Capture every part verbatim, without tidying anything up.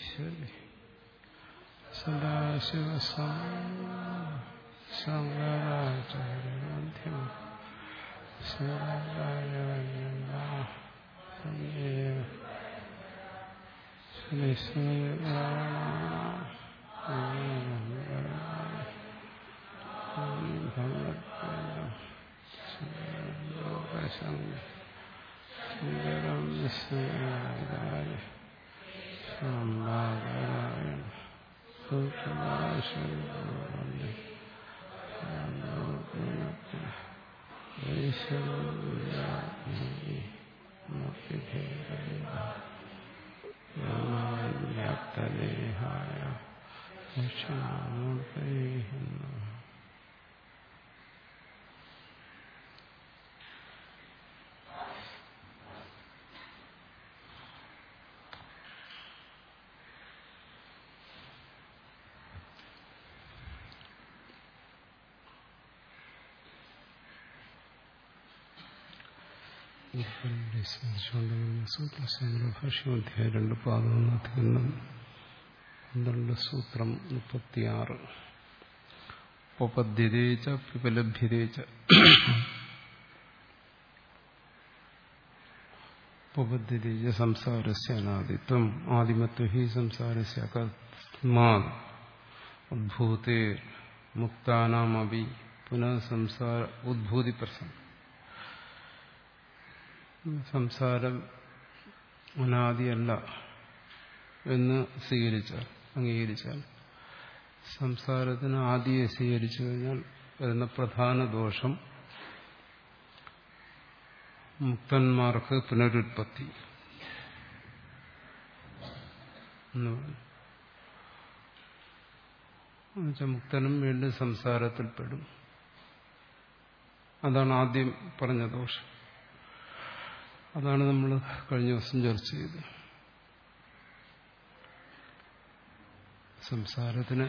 ഈശ്വരി സദാശിവശങ്കരാചാര്യമധ്യം ശങ്കരം വിസ്മയാചാര്യ ശാംബാകരായണ സൂത്രഭാഷവന്ദേ വ്യാപ്തദേഹായ ദക്ഷിണാമൂർത്തയേ നമഃ. ഭാഷ്യോധ്യായ രണ്ട് പാദം പന്ത്രണ്ട് സൂത്രം മുപ്പത്തിയാറ്. ഉപപദ്ധ്യതേച്ച വിപലഭ്യതേച്ച. ഉപപദ്ധ്യതേച്ച സംസാരസ്യ അനാദിത്വം ആദിമത്വ ഹി സംസാരസ്യ അകസ്മാത് ഉദ്ഭൂതേ മുക്താനാമപി പുനഃ സംസാര ഉദ്ഭൂതി പ്രസംഗം. സംസാരം അനാദിയല്ല എന്ന് സ്വീകരിച്ചാൽ, അംഗീകരിച്ചാൽ, സംസാരത്തിന് ആദിയെ സ്വീകരിച്ചു കഴിഞ്ഞാൽ വരുന്ന പ്രധാന ദോഷം മുക്തന്മാർക്ക് പുനരുത്പത്തി എന്ന് പറഞ്ഞു. എന്നുവെച്ചാൽ മുക്തനും വീണ്ടും സംസാരത്തിൽപ്പെടും. അതാണ് ആദ്യം പറഞ്ഞ ദോഷം. അതാണ് നമ്മൾ കഴിഞ്ഞ ദിവസം ചർച്ച ചെയ്തത്. സംസാരത്തിന്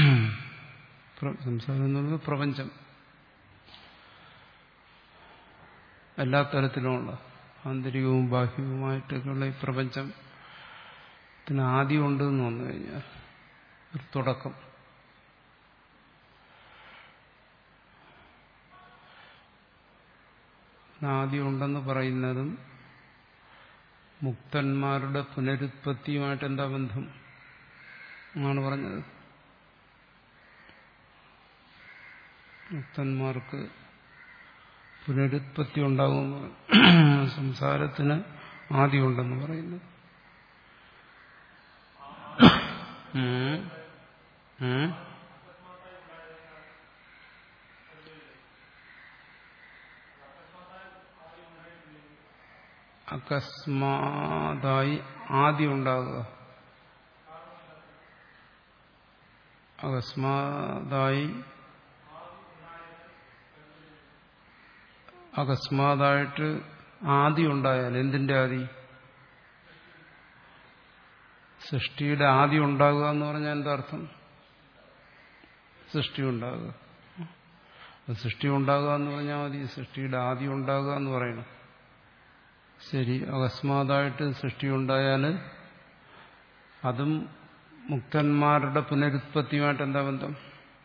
സംസാരം എന്നുള്ളത് പ്രപഞ്ചം എല്ലാ തരത്തിലുമുള്ള ആന്തരികവും ബാഹ്യവുമായിട്ടൊക്കെയുള്ള ഈ പ്രപഞ്ചത്തിന് ആദ്യം ഉണ്ടെന്ന് വന്നു കഴിഞ്ഞാൽ ഒരു തുടക്കം, ആദ്യം ഉണ്ടെന്ന് പറയുന്നതും മുക്തന്മാരുടെ പുനരുത്പത്തിയുമായിട്ട് എന്താ ബന്ധം എന്നാണ് പറഞ്ഞത്. മുക്തന്മാർക്ക് പുനരുത്പത്തി ഉണ്ടാകുന്നു, സംസാരത്തിന് ആദിയുണ്ടെന്ന് പറയുന്നു. അകസ്മാതായി ആദി ഉണ്ടാകുക, അകസ്മാതായി അകസ്മാതായിട്ട് ആദി ഉണ്ടായാൽ, എന്തിന്റെ ആദി? സൃഷ്ടിയുടെ ആദി ഉണ്ടാകുക എന്ന് പറഞ്ഞാൽ എന്താ അർത്ഥം? സൃഷ്ടി ഉണ്ടാകുക. സൃഷ്ടി ഉണ്ടാകുക എന്ന് പറഞ്ഞാൽ മതി, സൃഷ്ടിയുടെ ആദി ഉണ്ടാകുക എന്ന് പറയണം. ശരി, അകസ്മാതായിട്ട് സൃഷ്ടി ഉണ്ടായാൽ അതും മുക്തന്മാരുടെ പുനരുത്പത്തിയുമായിട്ട് എന്താ ബന്ധം?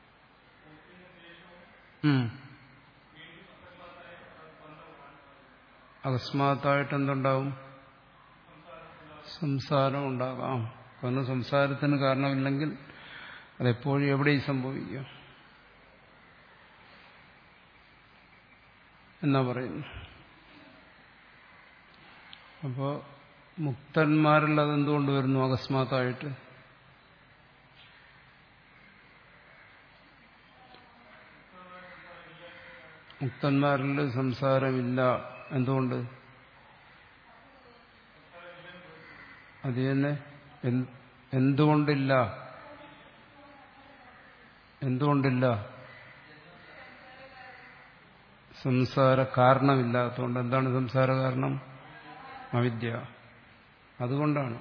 അകസ്മാത്തായിട്ട് എന്തുണ്ടാവും? സംസാരം ഉണ്ടാകാം. കാരണം സംസാരത്തിന് കാരണമില്ലെങ്കിൽ അതെപ്പോഴും എവിടെയും സംഭവിക്കാം എന്നാ പറയുന്നു. അപ്പോൾ മുക്തന്മാരിൽ അതെന്തുകൊണ്ട് വരുന്നു അകസ്മാത്തായിട്ട്? മുക്തന്മാരിൽ സംസാരമില്ല. എന്തുകൊണ്ട്? അത് തന്നെ. എന്തുകൊണ്ടില്ല? എന്തുകൊണ്ടില്ല? സംസാര കാരണമില്ലാത്തതുകൊണ്ട്. എന്താണ് സംസാര കാരണം? അവിദ്യ. അതുകൊണ്ടാണ്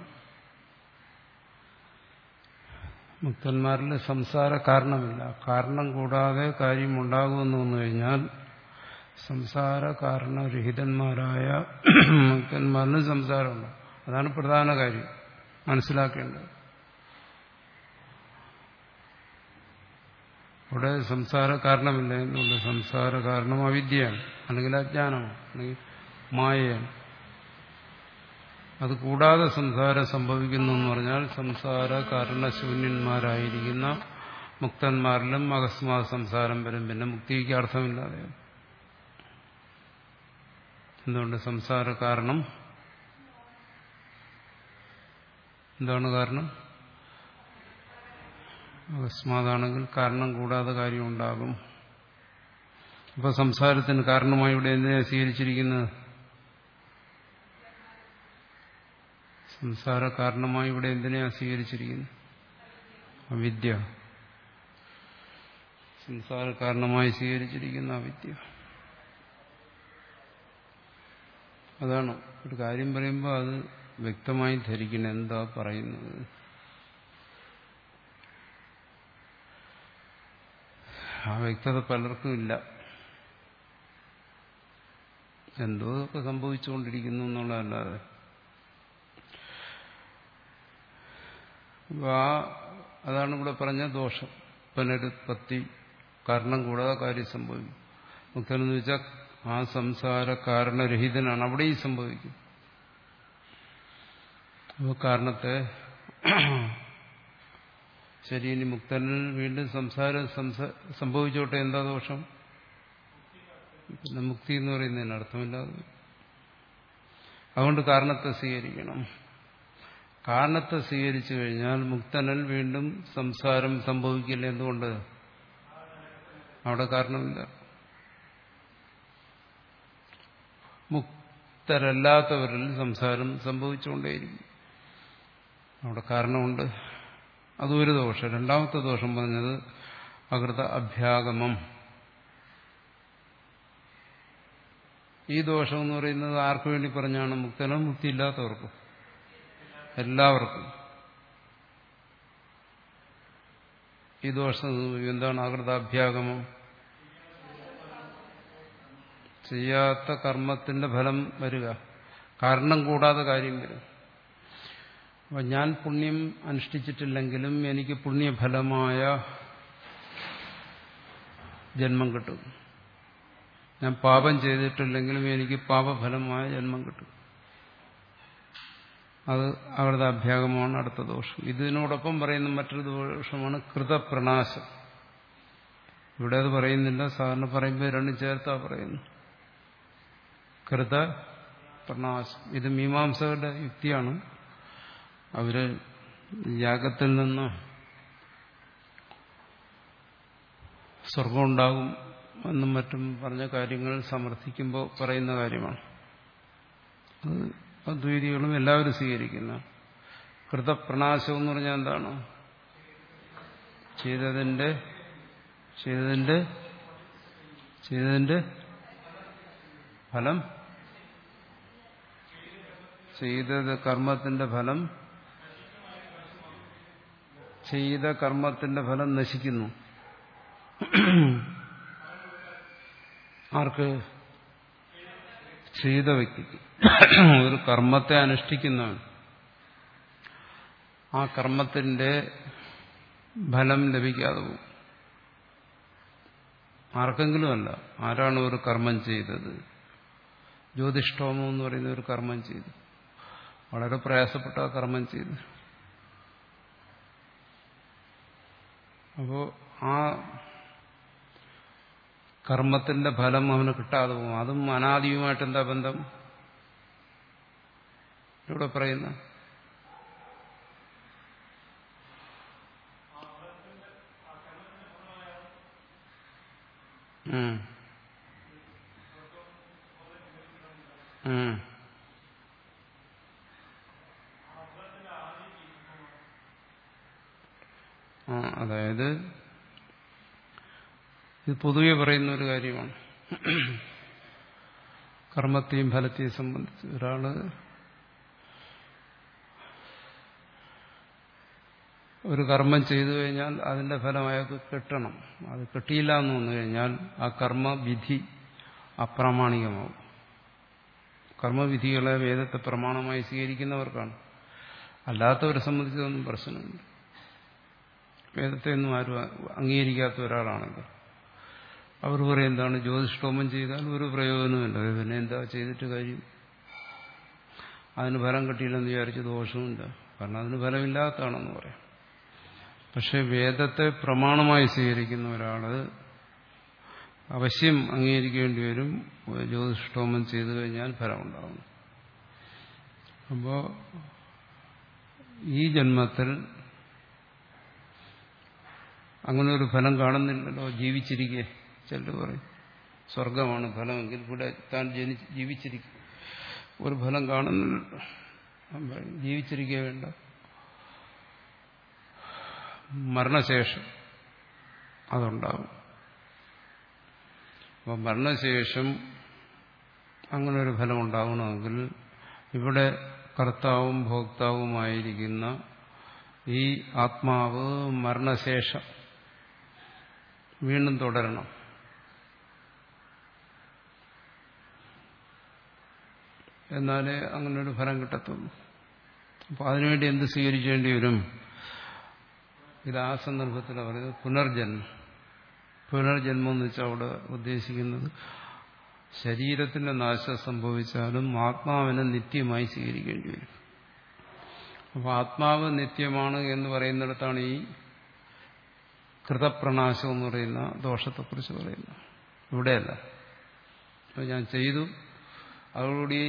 മുക്തന്മാരിൽ സംസാര കാരണമില്ല. കാരണം കൂടാതെ കാര്യം ഉണ്ടാകുമെന്ന് വന്നു കഴിഞ്ഞാൽ സംസാര കാരണരഹിതന്മാരായ മുക്തന്മാരിലും സംസാരമുണ്ട്. അതാണ് പ്രധാന കാര്യം മനസ്സിലാക്കേണ്ടത്. അവിടെ സംസാര കാരണമില്ല. എന്തുകൊണ്ട്? സംസാര കാരണം അവിദ്യയാണ്, അല്ലെങ്കിൽ അജ്ഞാനമാണ്, അല്ലെങ്കിൽ മായയാണ്. അത് കൂടാതെ സംസാരം സംഭവിക്കുന്നു എന്ന് പറഞ്ഞാൽ സംസാര കാരണശൂന്യന്മാരായിരിക്കുന്ന മുക്തന്മാരിലും അകസ്മാത് സംസാരം വരും. പിന്നെ മുക്തിക്ക് അർത്ഥമില്ലാതെ. എന്തുകൊണ്ട്? സംസാര കാരണം എന്താണ്? കാരണം അകസ്മാതാണെങ്കിൽ കാരണം കൂടാതെ കാര്യം ഉണ്ടാകും. അപ്പൊ സംസാരത്തിന് കാരണമായി ഇവിടെ എന്തിനാ സ്വീകരിച്ചിരിക്കുന്നത്? സംസാര കാരണമായി ഇവിടെ എന്തിനാ സ്വീകരിച്ചിരിക്കുന്നത്? അവിദ്യ. സംസാര കാരണമായി സ്വീകരിച്ചിരിക്കുന്ന അവിദ്യ. അതാണ് ഒരു കാര്യം പറയുമ്പോൾ അത് വ്യക്തമായി ധരിക്കണം എന്താ പറയുന്നത്. ആ വ്യക്തത പലർക്കും ഇല്ല. എന്തോ ഒക്കെ സംഭവിച്ചുകൊണ്ടിരിക്കുന്നു എന്നുള്ളതല്ലാതെ. ആ അതാണ് ഇവിടെ പറഞ്ഞ ദോഷം. പുനരുത്പത്തി കാരണം കൂടാതെ കാര്യം സംഭവിക്കും. മുക്തനെന്ന് വെച്ചാൽ ആ സംസാര കാരണരഹിതനാണ്. അവിടെയും സംഭവിക്കും. അപ്പോൾ കാരണത്തെ ശരി, ഇനി മുക്തനിൽ വീണ്ടും സംസാരം സംഭവിച്ചോട്ടെ, എന്താ ദോഷം? പിന്നെ മുക്തി എന്ന് പറയുന്നതിന് അർത്ഥമില്ലാതെ. അതുകൊണ്ട് കാരണത്തെ സ്വീകരിക്കണം. കാരണത്തെ സ്വീകരിച്ചു കഴിഞ്ഞാൽ മുക്തനിൽ വീണ്ടും സംസാരം സംഭവിക്കില്ല. എന്തുകൊണ്ട്? അവിടെ കാരണമില്ല. മുക്തരല്ലാത്തവരിൽ സംസാരം സംഭവിച്ചുകൊണ്ടേയിരിക്കും. അവിടെ കാരണമുണ്ട്. അതും ഒരു ദോഷം. രണ്ടാമത്തെ ദോഷം പറഞ്ഞത് അകൃത അഭ്യാഗമം. ഈ ദോഷം എന്ന് പറയുന്നത് ആർക്കു വേണ്ടി പറഞ്ഞാണ്? മുക്തനോ മുക്തിയില്ലാത്തവർക്കും എല്ലാവർക്കും. ഈ ദോഷം എന്താണ്? അകൃതാഭ്യാഗമം. ചെയ്യാത്ത കർമ്മത്തിന്റെ ഫലം വരിക. കാരണം കൂടാതെ കാര്യം വരും. അപ്പൊ ഞാൻ പുണ്യം അനുഷ്ഠിച്ചിട്ടില്ലെങ്കിലും എനിക്ക് പുണ്യഫലമായ ജന്മം കിട്ടും. ഞാൻ പാപം ചെയ്തിട്ടില്ലെങ്കിലും എനിക്ക് പാപഫലമായ ജന്മം കിട്ടും. അത് അവരുടെ അഭ്യാഗമാണ് അടുത്ത ദോഷം. ഇതിനോടൊപ്പം പറയുന്ന മറ്റൊരു ദോഷമാണ് കൃതപ്രണാശം. ഇവിടെ അത് പറയുന്നില്ല. സാധാരണ പറയുമ്പോൾ രണ്ടും ചേർത്താ പറയുന്നു. കൃതപ്രണാശം. ഇത് മീമാംസകരുടെ യുക്തിയാണ്. അവര് യാഗത്തിൽ നിന്ന് സ്വർഗം ഉണ്ടാകും എന്നും മറ്റും പറഞ്ഞ കാര്യങ്ങൾ സമർത്ഥിക്കുമ്പോൾ പറയുന്ന കാര്യമാണ്. അത് അദ്വൈതികളും എല്ലാവരും സ്വീകരിക്കുന്ന കൃതപ്രണാശം എന്ന് പറഞ്ഞാൽ എന്താണ്? ചെയ്തതിന്റെ ചെയ്തതിന്റെ ചെയ്തതിന്റെ ഫലം, ചെയ്തത് കർമ്മത്തിന്റെ ഫലം, ചെയ്ത കർമ്മത്തിന്റെ ഫലം നശിക്കുന്നു. ആർക്ക്? ചെയ്ത വ്യക്തിക്ക്. ഒരു കർമ്മത്തെ അനുഷ്ഠിക്കുന്നവൻ ആ കർമ്മത്തിന്റെ ഫലം ലഭിക്കാതെ പോകും. ആർക്കെങ്കിലും അല്ല. ആരാണ് ഒരു കർമ്മം ചെയ്തത്? ജ്യോതിഷ്ഠോമം എന്ന് പറയുന്ന ഒരു കർമ്മം ചെയ്തു. വളരെ പ്രയാസപ്പെട്ട ആ കർമ്മം ചെയ്തു. അപ്പോ ആ കർമ്മത്തിന്റെ ഫലം അവന് കിട്ടാതെ പോകും. അതും അനാദിയുമായിട്ട് എന്താ ബന്ധം? ഇവിടെ പറയുന്ന അതായത് ഇത് പൊതുവെ പറയുന്ന ഒരു കാര്യമാണ്. കർമ്മത്തെയും ഫലത്തെയും സംബന്ധിച്ച് ഒരാള് ഒരു കർമ്മം ചെയ്തു കഴിഞ്ഞാൽ അതിന്റെ ഫലം അയാൾക്ക് കിട്ടണം. അത് കിട്ടിയില്ല എന്ന് വന്നു കഴിഞ്ഞാൽ ആ കർമ്മവിധി അപ്രാമാണികമാവും. കർമ്മവിധികളെ വേദത്തെ പ്രമാണമായി സ്വീകരിക്കുന്നവർക്കാണ്. അല്ലാത്തവരെ സംബന്ധിച്ചൊന്നും പ്രശ്നമില്ല. വേദത്തെ ഒന്നും ആരും അംഗീകരിക്കാത്ത ഒരാളാണെങ്കിൽ അവർ പറയും എന്താണ് ജ്യോതിഷ്ഠോമം ചെയ്താൽ ഒരു പ്രയോജനമില്ല, പിന്നെ എന്താ ചെയ്തിട്ട് കാര്യം, അതിന് ഫലം കിട്ടിയില്ലെന്ന് വിചാരിച്ച് ദോഷവുമില്ല, കാരണം അതിന് ഫലമില്ലാത്തതാണെന്ന് പറയാം. പക്ഷെ വേദത്തെ പ്രമാണമായി സ്വീകരിക്കുന്ന ഒരാള് അവശ്യം അംഗീകരിക്കേണ്ടി വരും, ജ്യോതിഷ്ഠോമം ചെയ്തു കഴിഞ്ഞാൽ ഫലമുണ്ടാകും. അപ്പോൾ ഈ ജന്മത്തിൽ അങ്ങനെ ഒരു ഫലം കാണുന്നില്ലല്ലോ, ജീവിച്ചിരിക്കെ. ചിലർ പറയും സ്വർഗമാണ് ഫലമെങ്കിൽ ഇവിടെ താൻ ജനി ജീവിച്ചിരിക്കും, ഒരു ഫലം കാണുന്നില്ലല്ലോ. ജീവിച്ചിരിക്കുക വേണ്ട, മരണശേഷം അതുണ്ടാകും. അപ്പം മരണശേഷം അങ്ങനെ ഒരു ഫലം ഉണ്ടാകണമെങ്കിൽ ഇവിടെ കർത്താവും ഭോക്താവുമായിരിക്കുന്ന ഈ ആത്മാവ് മരണശേഷം വീണ്ടും തുടരണം. എന്നാലേ അങ്ങനൊരു ഫലം കിട്ടത്തുള്ളൂ. അപ്പോൾ അതിനുവേണ്ടി എന്ത് സ്വീകരിക്കേണ്ടി വരും? ഇത് ആ സന്ദർഭത്തിൽ പറയുന്നത് പുനർജന്മം. പുനർജന്മം എന്ന് വെച്ചാൽ അവിടെ ഉദ്ദേശിക്കുന്നത് ശരീരത്തിന്റെ നാശം സംഭവിച്ചാലും ആത്മാവിനെ നിത്യമായി സ്വീകരിക്കേണ്ടി വരും. അപ്പോൾ ആത്മാവ് നിത്യമാണ് എന്ന് പറയുന്നിടത്താണ് ഈ കൃതപ്രണാശം എന്ന് പറയുന്ന ദോഷത്തെക്കുറിച്ച് പറയുന്നത്. ഇവിടെയല്ല. അപ്പോൾ ഞാൻ ചെയ്തു, അതോടുകൂടി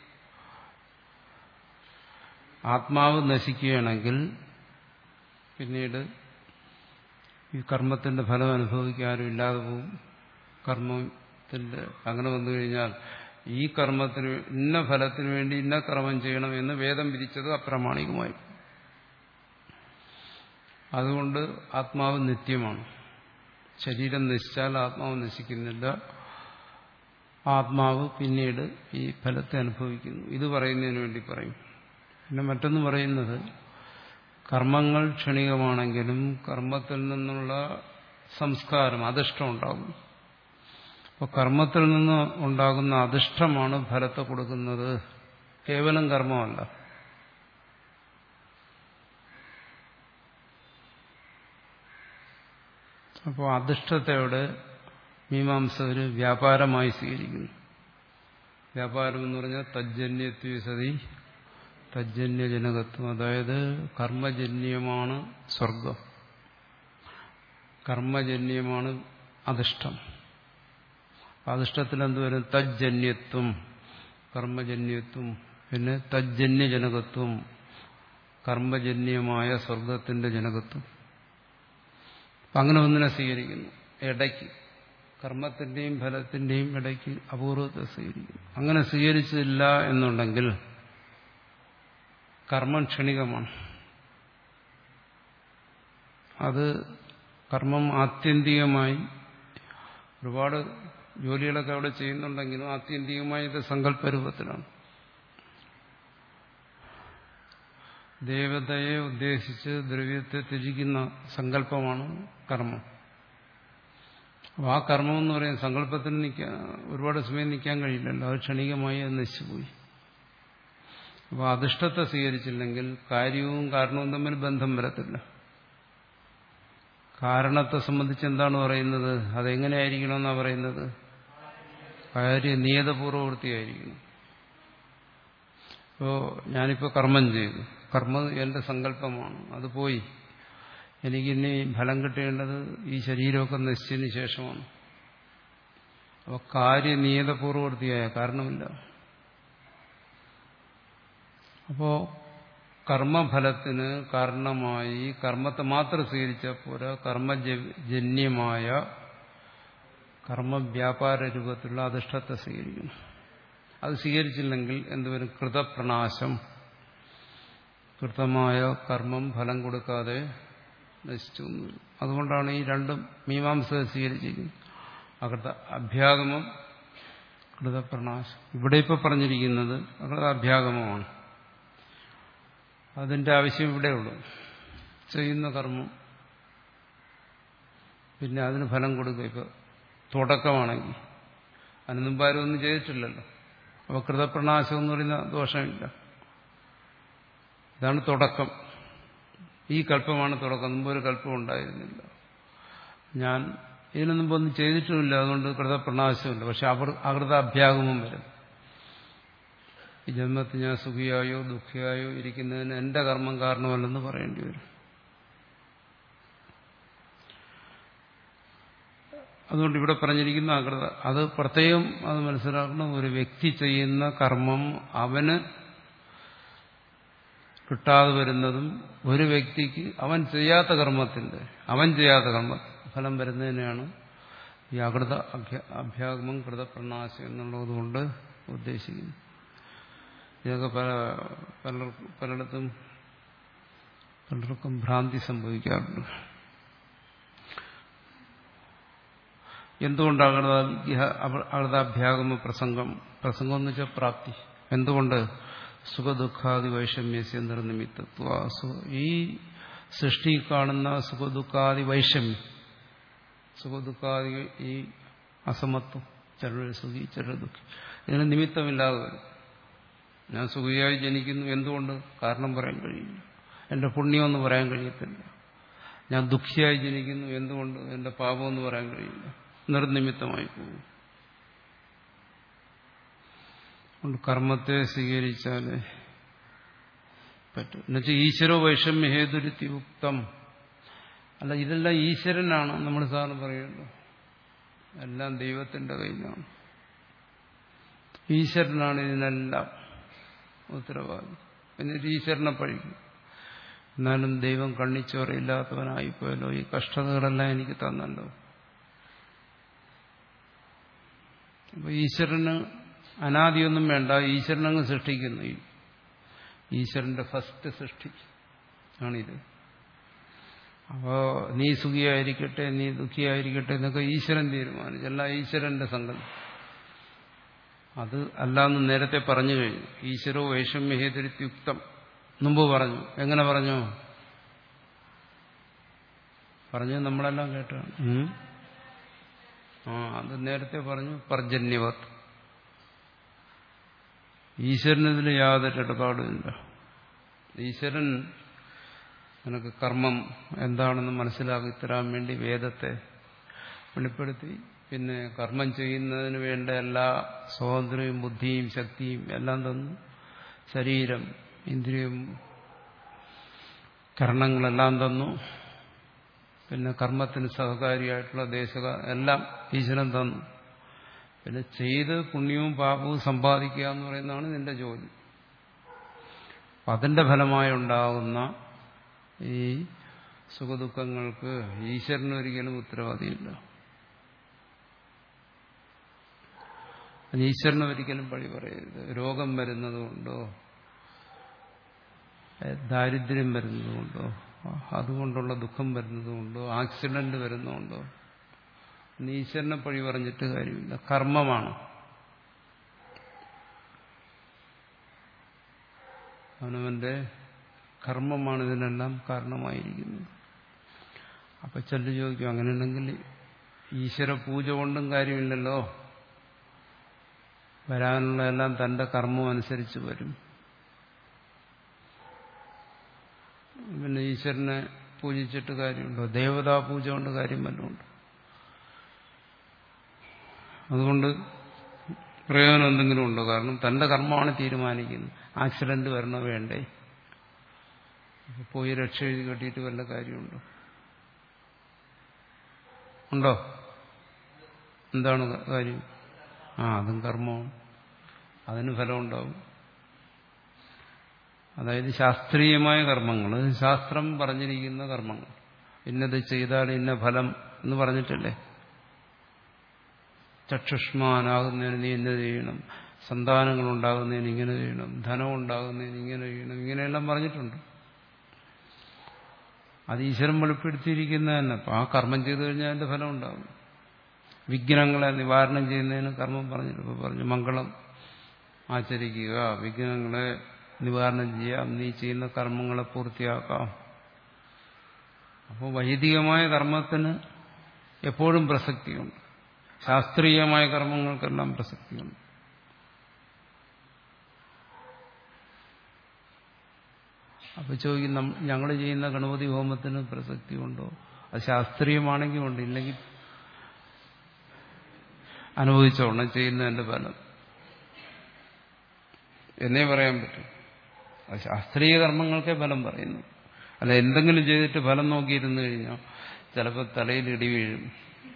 ആത്മാവ് നശിക്കുകയാണെങ്കിൽ പിന്നീട് ഈ കർമ്മത്തിന്റെ ഫലം അനുഭവിക്കാനും ഇല്ലാതെ പോകും. കർമ്മത്തിന്റെ അങ്ങനെ വന്നു കഴിഞ്ഞാൽ ഈ കർമ്മത്തിന് ഇന്ന ഫലത്തിന് വേണ്ടി ഇന്ന കർമ്മം ചെയ്യണം എന്ന് വേദം വിധിച്ചത് അപ്രാമാണികമായി. അതുകൊണ്ട് ആത്മാവ് നിത്യമാണ്. ശരീരം നശിച്ചാൽ ആത്മാവ് നശിക്കുന്നില്ല. ആത്മാവ് പിന്നീട് ഈ ഫലത്തെ അനുഭവിക്കുന്നു. ഇത് പറയുന്നതിന് വേണ്ടി പറയും. പിന്നെ മറ്റൊന്ന് പറയുന്നത്, കർമ്മങ്ങൾ ക്ഷണികമാണെങ്കിലും കർമ്മത്തിൽ നിന്നുള്ള സംസ്കാരം അധിഷ്ഠം ഉണ്ടാകും. അപ്പോൾ കർമ്മത്തിൽ നിന്ന് ഉണ്ടാകുന്ന അധിഷ്ഠമാണ് ഫലത്തെ കൊടുക്കുന്നത്, കേവലം കർമ്മമല്ല. അപ്പോൾ അധിഷ്ഠതയോടെ മീമാംസകർ വ്യാപാരമായി സ്വീകരിക്കുന്നു. വ്യാപാരം എന്ന് പറഞ്ഞാൽ തജ്ജന്യത്വ സതി തജ്ജന്യജനകത്വം. അതായത് കർമ്മജന്യമാണ് സ്വർഗം, കർമ്മജന്യമാണ് അധിഷ്ഠം. അധിഷ്ഠത്തിൽ എന്തുവരും? തജ്ജന്യത്വം, കർമ്മജന്യത്വം. പിന്നെ തജ്ജന്യജനകത്വം, കർമ്മജന്യമായ സ്വർഗത്തിന്റെ ജനകത്വം. അങ്ങനെ ഒന്നിനെ സ്വീകരിക്കുന്നു. ഇടയ്ക്ക് കർമ്മത്തിന്റെയും ഫലത്തിന്റെയും ഇടയ്ക്ക് അപൂർവത്തെ സ്വീകരിക്കുന്നു. അങ്ങനെ സ്വീകരിച്ചില്ല എന്നുണ്ടെങ്കിൽ കർമ്മം ക്ഷണികമാണ്. അത് കർമ്മം ആത്യന്തികമായി ഒരുപാട് ജോലികളൊക്കെ അവിടെ ചെയ്യുന്നുണ്ടെങ്കിലും ആത്യന്തികമായി ഇത് സങ്കല്പരൂപത്തിലാണ്. ദേവതയെ ഉദ്ദേശിച്ച് ദ്രവ്യത്തെ ത്യജിക്കുന്ന സങ്കല്പമാണ് കർമ്മം. അപ്പോൾ ആ കർമ്മം എന്ന് പറയുന്നത് സങ്കല്പത്തിന് നിൽക്കാൻ ഒരുപാട് സമയം നിൽക്കാൻ കഴിയില്ലല്ലോ, അത് ക്ഷണികമായി അത് നശിച്ചുപോയി. അപ്പോൾ അധിഷ്ഠത്തെ സ്വീകരിച്ചില്ലെങ്കിൽ കാര്യവും കാരണവും തമ്മിൽ ബന്ധം വരത്തില്ല. കാരണത്തെ സംബന്ധിച്ച് എന്താണ് പറയുന്നത്? അതെങ്ങനെയായിരിക്കണമെന്നാണ് പറയുന്നത്? കാര്യം നിയതപൂർവവൃത്തിയായിരിക്കണം. ഇപ്പോൾ ഞാനിപ്പോൾ കർമ്മം ചെയ്തു, കർമ്മം എന്റെ സങ്കല്പമാണ്, അത് പോയി. എനിക്കിനി ഫലം കിട്ടേണ്ടത് ഈ ശരീരമൊക്കെ നശിച്ചതിന് ശേഷമാണ്. അപ്പോൾ കാര്യനിയതപൂർവവൃത്തിയായ കാരണമില്ല. അപ്പോൾ കർമ്മഫലത്തിന് കാരണമായി കർമ്മത്തെ മാത്രം സ്വീകരിച്ചാൽ പോരാ, കർമ്മജന്യമായ കർമ്മവ്യാപാര രൂപത്തിലുള്ള അധിഷ്ഠത്തെ സ്വീകരിക്കണം. അത് സ്വീകരിച്ചില്ലെങ്കിൽ എന്തുവരും? കൃതപ്രണാശം. കൃതമായ കർമ്മം ഫലം കൊടുക്കാതെ നശിച്ചു. അതുകൊണ്ടാണ് ഈ രണ്ടും മീമാംസ സ്വീകരിച്ചിരിക്കുന്നത്. അകൃത അഭ്യാഗമം, കൃതപ്രണാശം. ഇവിടെ ഇപ്പോൾ പറഞ്ഞിരിക്കുന്നത് അകൃത അഭ്യാഗമമാണ്. അതിന്റെ ആവശ്യം ഇവിടെയുള്ളൂ. ചെയ്യുന്ന കർമ്മം പിന്നെ അതിന് ഫലം കൊടുക്കുക. ഇപ്പൊ തുടക്കമാണെങ്കിൽ അതിന് മുമ്പാരും ഒന്നും ചെയ്തിട്ടില്ലല്ലോ. അപ്പോൾ കൃതപ്രണാശം എന്ന് പറയുന്ന ദോഷമില്ല. ഇതാണ് തുടക്കം. ഈ കല്പമാണ് തുടക്കം, മുമ്പ് ഒരു കല്പം ഉണ്ടായിരുന്നില്ല, ഞാൻ ഇതിനു മുമ്പൊന്നും ചെയ്തിട്ടുമില്ല, അതുകൊണ്ട് കൃതപ്രണാശമില്ല. പക്ഷെ അവർ അകൃതാഭ്യാഗമം വരും. ഈ ജന്മത്തിൽ ഞാൻ സുഖിയായോ ദുഃഖിയായോ ഇരിക്കുന്നതിന് എന്റെ കർമ്മം കാരണമല്ലെന്ന് പറയേണ്ടി വരും. അതുകൊണ്ട് ഇവിടെ പറഞ്ഞിരിക്കുന്ന അകൃത, അത് പ്രത്യേകം അത് മനസ്സിലാക്കണം. ഒരു വ്യക്തി ചെയ്യുന്ന കർമ്മം അവന് കിട്ടാതെ വരുന്നതും ഒരു വ്യക്തിക്ക് അവൻ ചെയ്യാത്ത കർമ്മത്തിന്റെ അവൻ ചെയ്യാത്ത കർമ്മ ഫലം വരുന്നതിനെയാണ് ഈ അകൃത അഭ്യാഗമം കൃതപ്രണാശം എന്നുള്ളതുകൊണ്ട് ഉദ്ദേശിക്കുന്നത്. ഇതൊക്കെ പല പലർക്കും പലയിടത്തും പലർക്കും ഭ്രാന്തി സംഭവിക്കാറുണ്ട്. എന്തുകൊണ്ട് അകൃത അകൃതാഭ്യാഗമ പ്രസംഗം പ്രസംഗം എന്ന് വെച്ചാൽ പ്രാപ്തി. എന്തുകൊണ്ട്? സുഖദുഃഖാദി വൈഷമ്യസ്യ നിർനിമിത്തത്വ. ഈ സൃഷ്ടി കാണുന്ന സുഖദുഃഖാദി വൈഷമ്യം, സുഖദുഃഖാദി ഈ അസമത്വം, ചിലർ സുഖി ചിലർ ദുഃഖി, ഇതിന് നിമിത്തമില്ലാതെ വരും. ഞാൻ സുഖിയായി ജനിക്കുന്നു, എന്തുകൊണ്ട്? കാരണം പറയാൻ കഴിയില്ല, എന്റെ പുണ്യമെന്ന് പറയാൻ കഴിയത്തില്ല. ഞാൻ ദുഃഖിയായി ജനിക്കുന്നു, എന്തുകൊണ്ട്? എന്റെ പാപമെന്ന് പറയാൻ കഴിയില്ല, നിർനിമിത്തമായി പോകും. കൊണ്ട് കർമ്മത്തെ സ്വീകരിച്ചാലേ പറ്റും. എന്നുവെച്ചാൽ ഈശ്വരോ വൈഷമ്യ ഹേതുരുത്യുക്തം. അല്ല, ഇതെല്ലാം ഈശ്വരനാണ്. നമ്മൾ സാറിന് പറയുമല്ലോ, എല്ലാം ദൈവത്തിന്റെ കയ്യിലാണ്. ഈശ്വരനാണ് ഇതിനെല്ലാം ഉത്തരവാദി. എന്നിട്ട് ഈശ്വരനെ പഴിക്കും. എന്നാലും ദൈവം കണ്ണിച്ചോരയില്ലാത്തവനായിപ്പോയല്ലോ, ഈ കഷ്ടതകളെല്ലാം എനിക്ക് തന്നല്ലോ. അപ്പൊ ഈശ്വരന് അനാദിയൊന്നും വേണ്ട, ഈശ്വരനങ്ങ് സൃഷ്ടിക്കുന്നു. ഈശ്വരന്റെ ഫസ്റ്റ് സൃഷ്ടി ആണിത്. അപ്പോ നീ സുഖിയായിരിക്കട്ടെ, നീ ദുഃഖിയായിരിക്കട്ടെ എന്നൊക്കെ ഈശ്വരൻ തീരുമാനിച്ചു. എല്ലാം ഈശ്വരന്റെ സങ്കല്പം. അത് അല്ലാന്ന് നേരത്തെ പറഞ്ഞു കഴിഞ്ഞു. ഈശ്വരോ വൈഷമ്യഹേതുരുത്യുക്തം മുമ്പ് പറഞ്ഞു. എങ്ങനെ പറഞ്ഞു? പറഞ്ഞു നമ്മളെല്ലാം കേട്ടാണ്. ആ അത് നേരത്തെ പറഞ്ഞു. പർജന്യവത്. ഈശ്വരനതിൽ യാതൊരു ഇടപാടുമില്ല. ഈശ്വരൻ നിനക്ക് കർമ്മം എന്താണെന്ന് മനസ്സിലാക്കി തരാൻ വേണ്ടി വേദത്തെ വെളിപ്പെടുത്തി. പിന്നെ കർമ്മം ചെയ്യുന്നതിന് വേണ്ട എല്ലാ സ്വാതന്ത്ര്യവും ബുദ്ധിയും ശക്തിയും എല്ലാം തന്നു. ശരീരം, ഇന്ദ്രിയം, കരണങ്ങളെല്ലാം തന്നു. പിന്നെ കർമ്മത്തിന് സഹകാരിയായിട്ടുള്ള ദേശക എല്ലാം ഈശ്വരൻ തന്നു. പിന്നെ ചെയ്ത് പുണ്യവും പാപവും സമ്പാദിക്കുക എന്ന് പറയുന്നതാണ് നിന്റെ ജോലി. അതിന്റെ ഫലമായി ഉണ്ടാകുന്ന ഈ സുഖദുഃഖങ്ങൾക്ക് ഈശ്വരനൊരിക്കലും ഉത്തരവാദിയില്ല. ഈശ്വരനൊരിക്കലും പഴി പറയരുത്. രോഗം വരുന്നതുകൊണ്ടോ ദാരിദ്ര്യം വരുന്നതുകൊണ്ടോ അതുകൊണ്ടുള്ള ദുഃഖം വരുന്നതുകൊണ്ടോ ആക്സിഡന്റ് വരുന്നതുകൊണ്ടോ ഈശ്വരനെ പഴി പറഞ്ഞിട്ട് കാര്യമില്ല. കർമ്മമാണ്. അവനവന്റെ കർമ്മമാണ് ഇതിനെല്ലാം കാരണമായിരിക്കുന്നത്. അപ്പൊ ചിലർ ചോദിക്കും, അങ്ങനെയുണ്ടെങ്കിൽ ഈശ്വര പൂജ കൊണ്ടും കാര്യമില്ലല്ലോ, വരാനുള്ള എല്ലാം തന്റെ കർമ്മം അനുസരിച്ച് വരും. പിന്നെ ഈശ്വരനെ പൂജിച്ചിട്ട് കാര്യമുണ്ടോ? ദേവതാ പൂജ കൊണ്ട് കാര്യം വല്ലതുണ്ട്? അതുകൊണ്ട് പ്രയോജനം എന്തെങ്കിലും ഉണ്ടോ? കാരണം തന്റെ കർമ്മമാണ് തീരുമാനിക്കുന്നത്. ആക്സിഡന്റ് വരണോ വേണ്ടേ? പോയി രക്ഷ എഴുതി കെട്ടിയിട്ട് വല്ല കാര്യമുണ്ടോ? ഉണ്ടോ? എന്താണ് കാര്യം? ആ അതും കർമ്മവും, അതിന് ഫലം ഉണ്ടാവും. അതായത് ശാസ്ത്രീയമായ കർമ്മങ്ങൾ, ശാസ്ത്രം പറഞ്ഞിരിക്കുന്ന കർമ്മങ്ങൾ, ഇന്നത് ചെയ്താൽ ഇന്ന ഫലം എന്ന് പറഞ്ഞിട്ടല്ലേ. ചക്ഷുഷ്മാനാകുന്നതിന് നീ ഇന്നത് ചെയ്യണം, സന്താനങ്ങൾ ഉണ്ടാകുന്നതിന് ഇങ്ങനെ ചെയ്യണം, ധനം ഉണ്ടാകുന്നതിന് ഇങ്ങനെ ചെയ്യണം, ഇങ്ങനെയെല്ലാം പറഞ്ഞിട്ടുണ്ട്. അത് ഈശ്വരൻ വെളിപ്പെടുത്തിയിരിക്കുന്ന തന്നെ. അപ്പം ആ കർമ്മം ചെയ്തു കഴിഞ്ഞാൽ അതിന്റെ ഫലം ഉണ്ടാകും. വിഘ്നങ്ങളെ നിവാരണം ചെയ്യുന്നതിന് കർമ്മം പറഞ്ഞിട്ട് ഇപ്പൊ പറഞ്ഞു മംഗളം ആചരിക്കുക, വിഘ്നങ്ങളെ നിവാരണം ചെയ്യാം, നീ ചെയ്യുന്ന കർമ്മങ്ങളെ പൂർത്തിയാക്കാം. അപ്പോൾ വൈദികമായ കർമ്മത്തിന് എപ്പോഴും പ്രസക്തിയുണ്ട്, ശാസ്ത്രീയമായ കർമ്മങ്ങൾക്കെല്ലാം പ്രസക്തിയുണ്ട്. അപ്പൊ ചോദിക്കും, ഞങ്ങൾ ചെയ്യുന്ന ഗണപതി ഹോമത്തിന് പ്രസക്തി ഉണ്ടോ? അത് ശാസ്ത്രീയമാണെങ്കിൽ ഉണ്ട്, ഇല്ലെങ്കിൽ അനുഭവിച്ചോണം ചെയ്യുന്നതിന്റെ ഫലം എന്നേ പറയാൻ പറ്റും. അത് ശാസ്ത്രീയ കർമ്മങ്ങൾക്കേ ഫലം പറയുന്നു. അല്ല എന്തെങ്കിലും ചെയ്തിട്ട് ഫലം നോക്കിയിരുന്നു കഴിഞ്ഞാൽ ചിലപ്പോൾ തലയിൽ ഇടി വീഴും.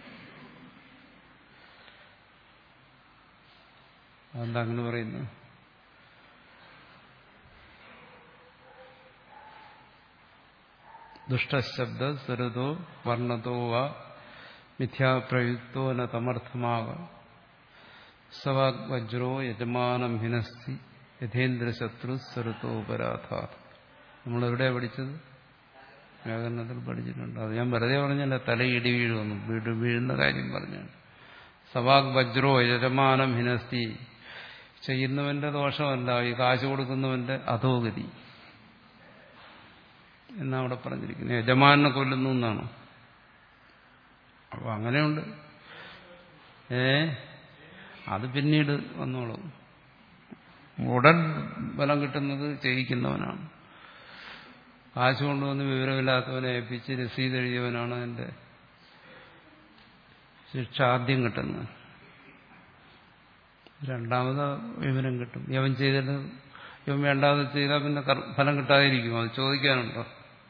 അതെന്താ അങ്ങനെ പറയുന്നു? ദുഷ്ടശബ്ദ സ്വരതോ വർണ്ണതോ വാ മിഥ്യാപ്രയുക്തോ ന തമർത്ഥമാവ സവാഗ് വജ്രോ യജമാനം ഹിനസ്തി യഥേന്ദ്രശത്രു സ്വരത്തോപരാധ. നമ്മളെവിടെയാണ് പഠിച്ചത്? വ്യാകരണത്തിൽ പഠിച്ചിട്ടുണ്ട്. അത് ഞാൻ വെറുതെ പറഞ്ഞല്ല, തല ഇടി വീഴുമെന്ന്, വീട് വീഴുന്ന കാര്യം പറഞ്ഞാണ്. സവാഗ് വജ്രോ യജമാനം ഹിനസ്തി, ചെയ്യുന്നവന്റെ ദോഷമല്ല, ഈ കാശ് കൊടുക്കുന്നവന്റെ അധോഗതി എന്നാ അവിടെ പറഞ്ഞിരിക്കുന്നത്. യജമാനെ കൊല്ലുന്നു എന്നാണ്. അപ്പൊ അങ്ങനെയുണ്ട്. ഏ അത് പിന്നീട് വന്നോളും. ഉടൻ ബലം കിട്ടുന്നത് ചെയ്യിക്കുന്നവനാണ്. കാശ് കൊണ്ടുവന്ന് വിവരമില്ലാത്തവനെ ഏൽപ്പിച്ച് രസീത് എഴുതിയവനാണ് അതിന്റെ ശിക്ഷ ആദ്യം കിട്ടുന്നത്. രണ്ടാമത് വിവരം കിട്ടും. ഇവൻ ചെയ്തിട്ട് ഇവൻ വേണ്ടാതെ ചെയ്താൽ പിന്നെ ഫലം കിട്ടാതിരിക്കും. അത് ചോദിക്കാനുണ്ടോ?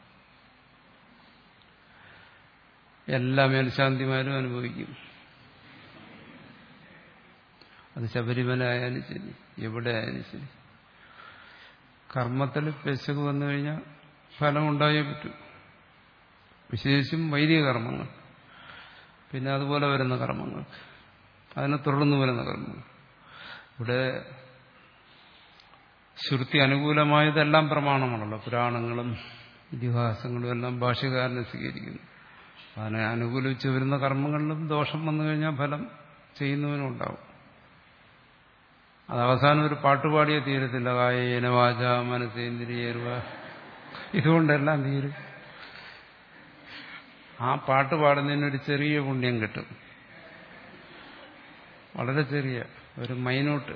എല്ലാ മേൽശാന്തിമാരും അനുഭവിക്കും. അത് ശബരിമല ആയാലും ശരി, എവിടെ ആയാലും ശരി. കർമ്മത്തിൽ പെശക് വന്നു കഴിഞ്ഞാൽ ഫലം ഉണ്ടായേ പറ്റൂ. വിശേഷിച്ചും വൈദിക കർമ്മങ്ങൾ, പിന്നെ അതുപോലെ വരുന്ന കർമ്മങ്ങൾ, അതിനെ തുടർന്ന് വരുന്ന കർമ്മങ്ങൾ. ഇവിടെ ശ്രുതി അനുകൂലമായതെല്ലാം പ്രമാണമാണല്ലോ. പുരാണങ്ങളും ഇതിഹാസങ്ങളും എല്ലാം ഭാഷ്യകാരനെ സ്വീകരിക്കുന്നു. അതിനെ അനുകൂലിച്ച് വരുന്ന കർമ്മങ്ങളിലും ദോഷം വന്നു കഴിഞ്ഞാൽ ഫലം ചെയ്യുന്നവനും ഉണ്ടാവും. അത് അവസാനം ഒരു പാട്ടുപാടിയേ തീരത്തില്ല. കായേന വാച മനസേന്ദ്രിയേർവ, ഇതുകൊണ്ടെല്ലാം തീരും. ആ പാട്ട് പാടുന്നതിനൊരു ചെറിയ പുണ്യം കിട്ടും, വളരെ ചെറിയ ഒരു മൈനോട്ട്.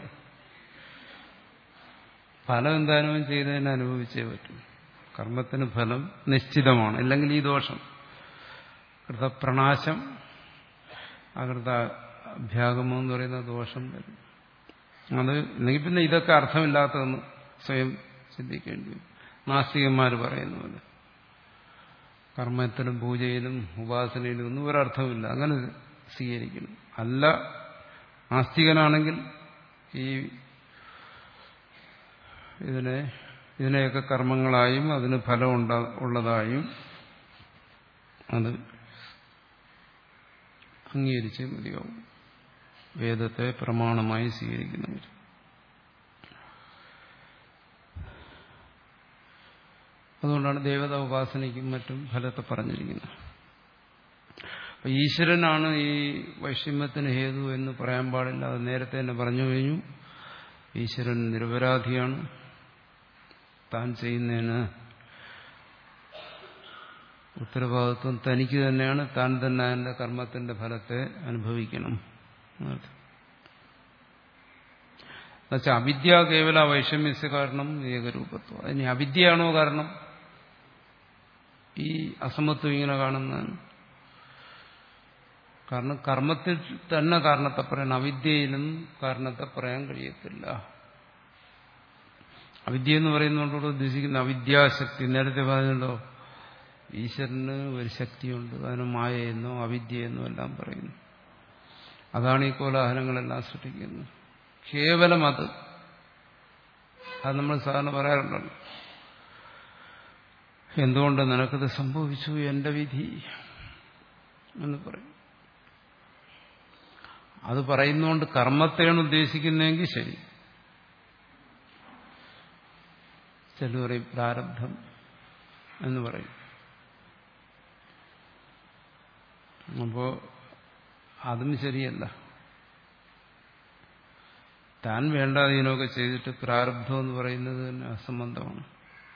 ഫലം എന്തായാലും ചെയ്തതിന് അനുഭവിച്ചേ പറ്റും. കർമ്മത്തിന് ഫലം നിശ്ചിതമാണ്. ഇല്ലെങ്കിൽ ഈ ദോഷം കൃതപ്രണാശം അകൃത അഭ്യാഗമം എന്ന് പറയുന്ന ദോഷം വരും. അത് ഇല്ലെങ്കിൽ പിന്നെ ഇതൊക്കെ അർത്ഥമില്ലാത്തതെന്ന് സ്വയം ചിന്തിക്കേണ്ടി വരും. നാസ്തികന്മാർ പറയുന്ന പോലെ കർമ്മത്തിലും പൂജയിലും ഉപാസനയിലും ഒന്നും ഒരർത്ഥമില്ല, അങ്ങനെ സ്വീകരിക്കണം. അല്ല നാസ്തികനാണെങ്കിൽ ഈ ഇതിനെ ഇതിനെയൊക്കെ കർമ്മങ്ങളായും അതിന് ഫലം ഉള്ളതായും അത് അംഗീകരിച്ച് മതിയാവും. വേദത്തെ പ്രമാണമായി സ്വീകരിക്കുന്നവർ. അതുകൊണ്ടാണ് ദേവതാ ഉപാസനയ്ക്കും മറ്റും ഫലത്തെ പറഞ്ഞിരിക്കുന്നത്. അപ്പൊ ഈശ്വരനാണ് ഈ വൈഷമ്യത്തിന് ഹേതു എന്ന് പറയാൻ പാടില്ല. അത് നേരത്തെ തന്നെ പറഞ്ഞു കഴിഞ്ഞു. ഈശ്വരൻ നിരപരാധിയാണ്. താൻ ചെയ്യുന്നതിന് ഉത്തരവാദിത്വം തനിക്ക് തന്നെയാണ്. താൻ തന്നെ അതിന്റെ കർമ്മത്തിന്റെ ഫലത്തെ അനുഭവിക്കണം. എന്നുവെച്ചാൽ അവിദ്യ കേവല വൈഷമ്യസ്യ കാരണം ഏകരൂപത്വം. അതിന് അവിദ്യയാണോ കാരണം ഈ അസമത്വം ഇങ്ങനെ കാണുന്നതാണ്? കാരണം കർമ്മത്തിൽ തന്നെ കാരണത്തെ പറയാൻ, അവിദ്യയിലും കാരണത്തെ പറയാൻ കഴിയത്തില്ല. അവിദ്യ എന്ന് പറയുന്നതോടുകൂടെ ഉദ്ദേശിക്കുന്ന അവിദ്യാശക്തി. നേരത്തെ പറഞ്ഞല്ലോ, ഈശ്വരന് ഒരു ശക്തിയുണ്ട്, അതിന് മായയെന്നോ അവിദ്യയെന്നോ എല്ലാം പറയുന്നു. അതാണ് ഈ കോലാഹലങ്ങളെല്ലാം സൃഷ്ടിക്കുന്നത്. കേവലം അത് അത് നമ്മൾ സാധാരണ പറയാറുണ്ടല്ലോ, എന്തുകൊണ്ട് നിനക്കത് സംഭവിച്ചു, എന്റെ വിധി എന്ന് പറയും. അത് പറയുന്നതുകൊണ്ട് കർമ്മത്തെയാണ് ഉദ്ദേശിക്കുന്നതെങ്കിൽ ശരി. ചില പറയും പ്രാരബ്ധം എന്ന് പറയും. അപ്പോ അതും ശരിയല്ല. താൻ വേണ്ടാതീനൊക്കെ ചെയ്തിട്ട് പ്രാരബ്ധം എന്ന് പറയുന്നത് തന്നെ അസംബന്ധമാണ്.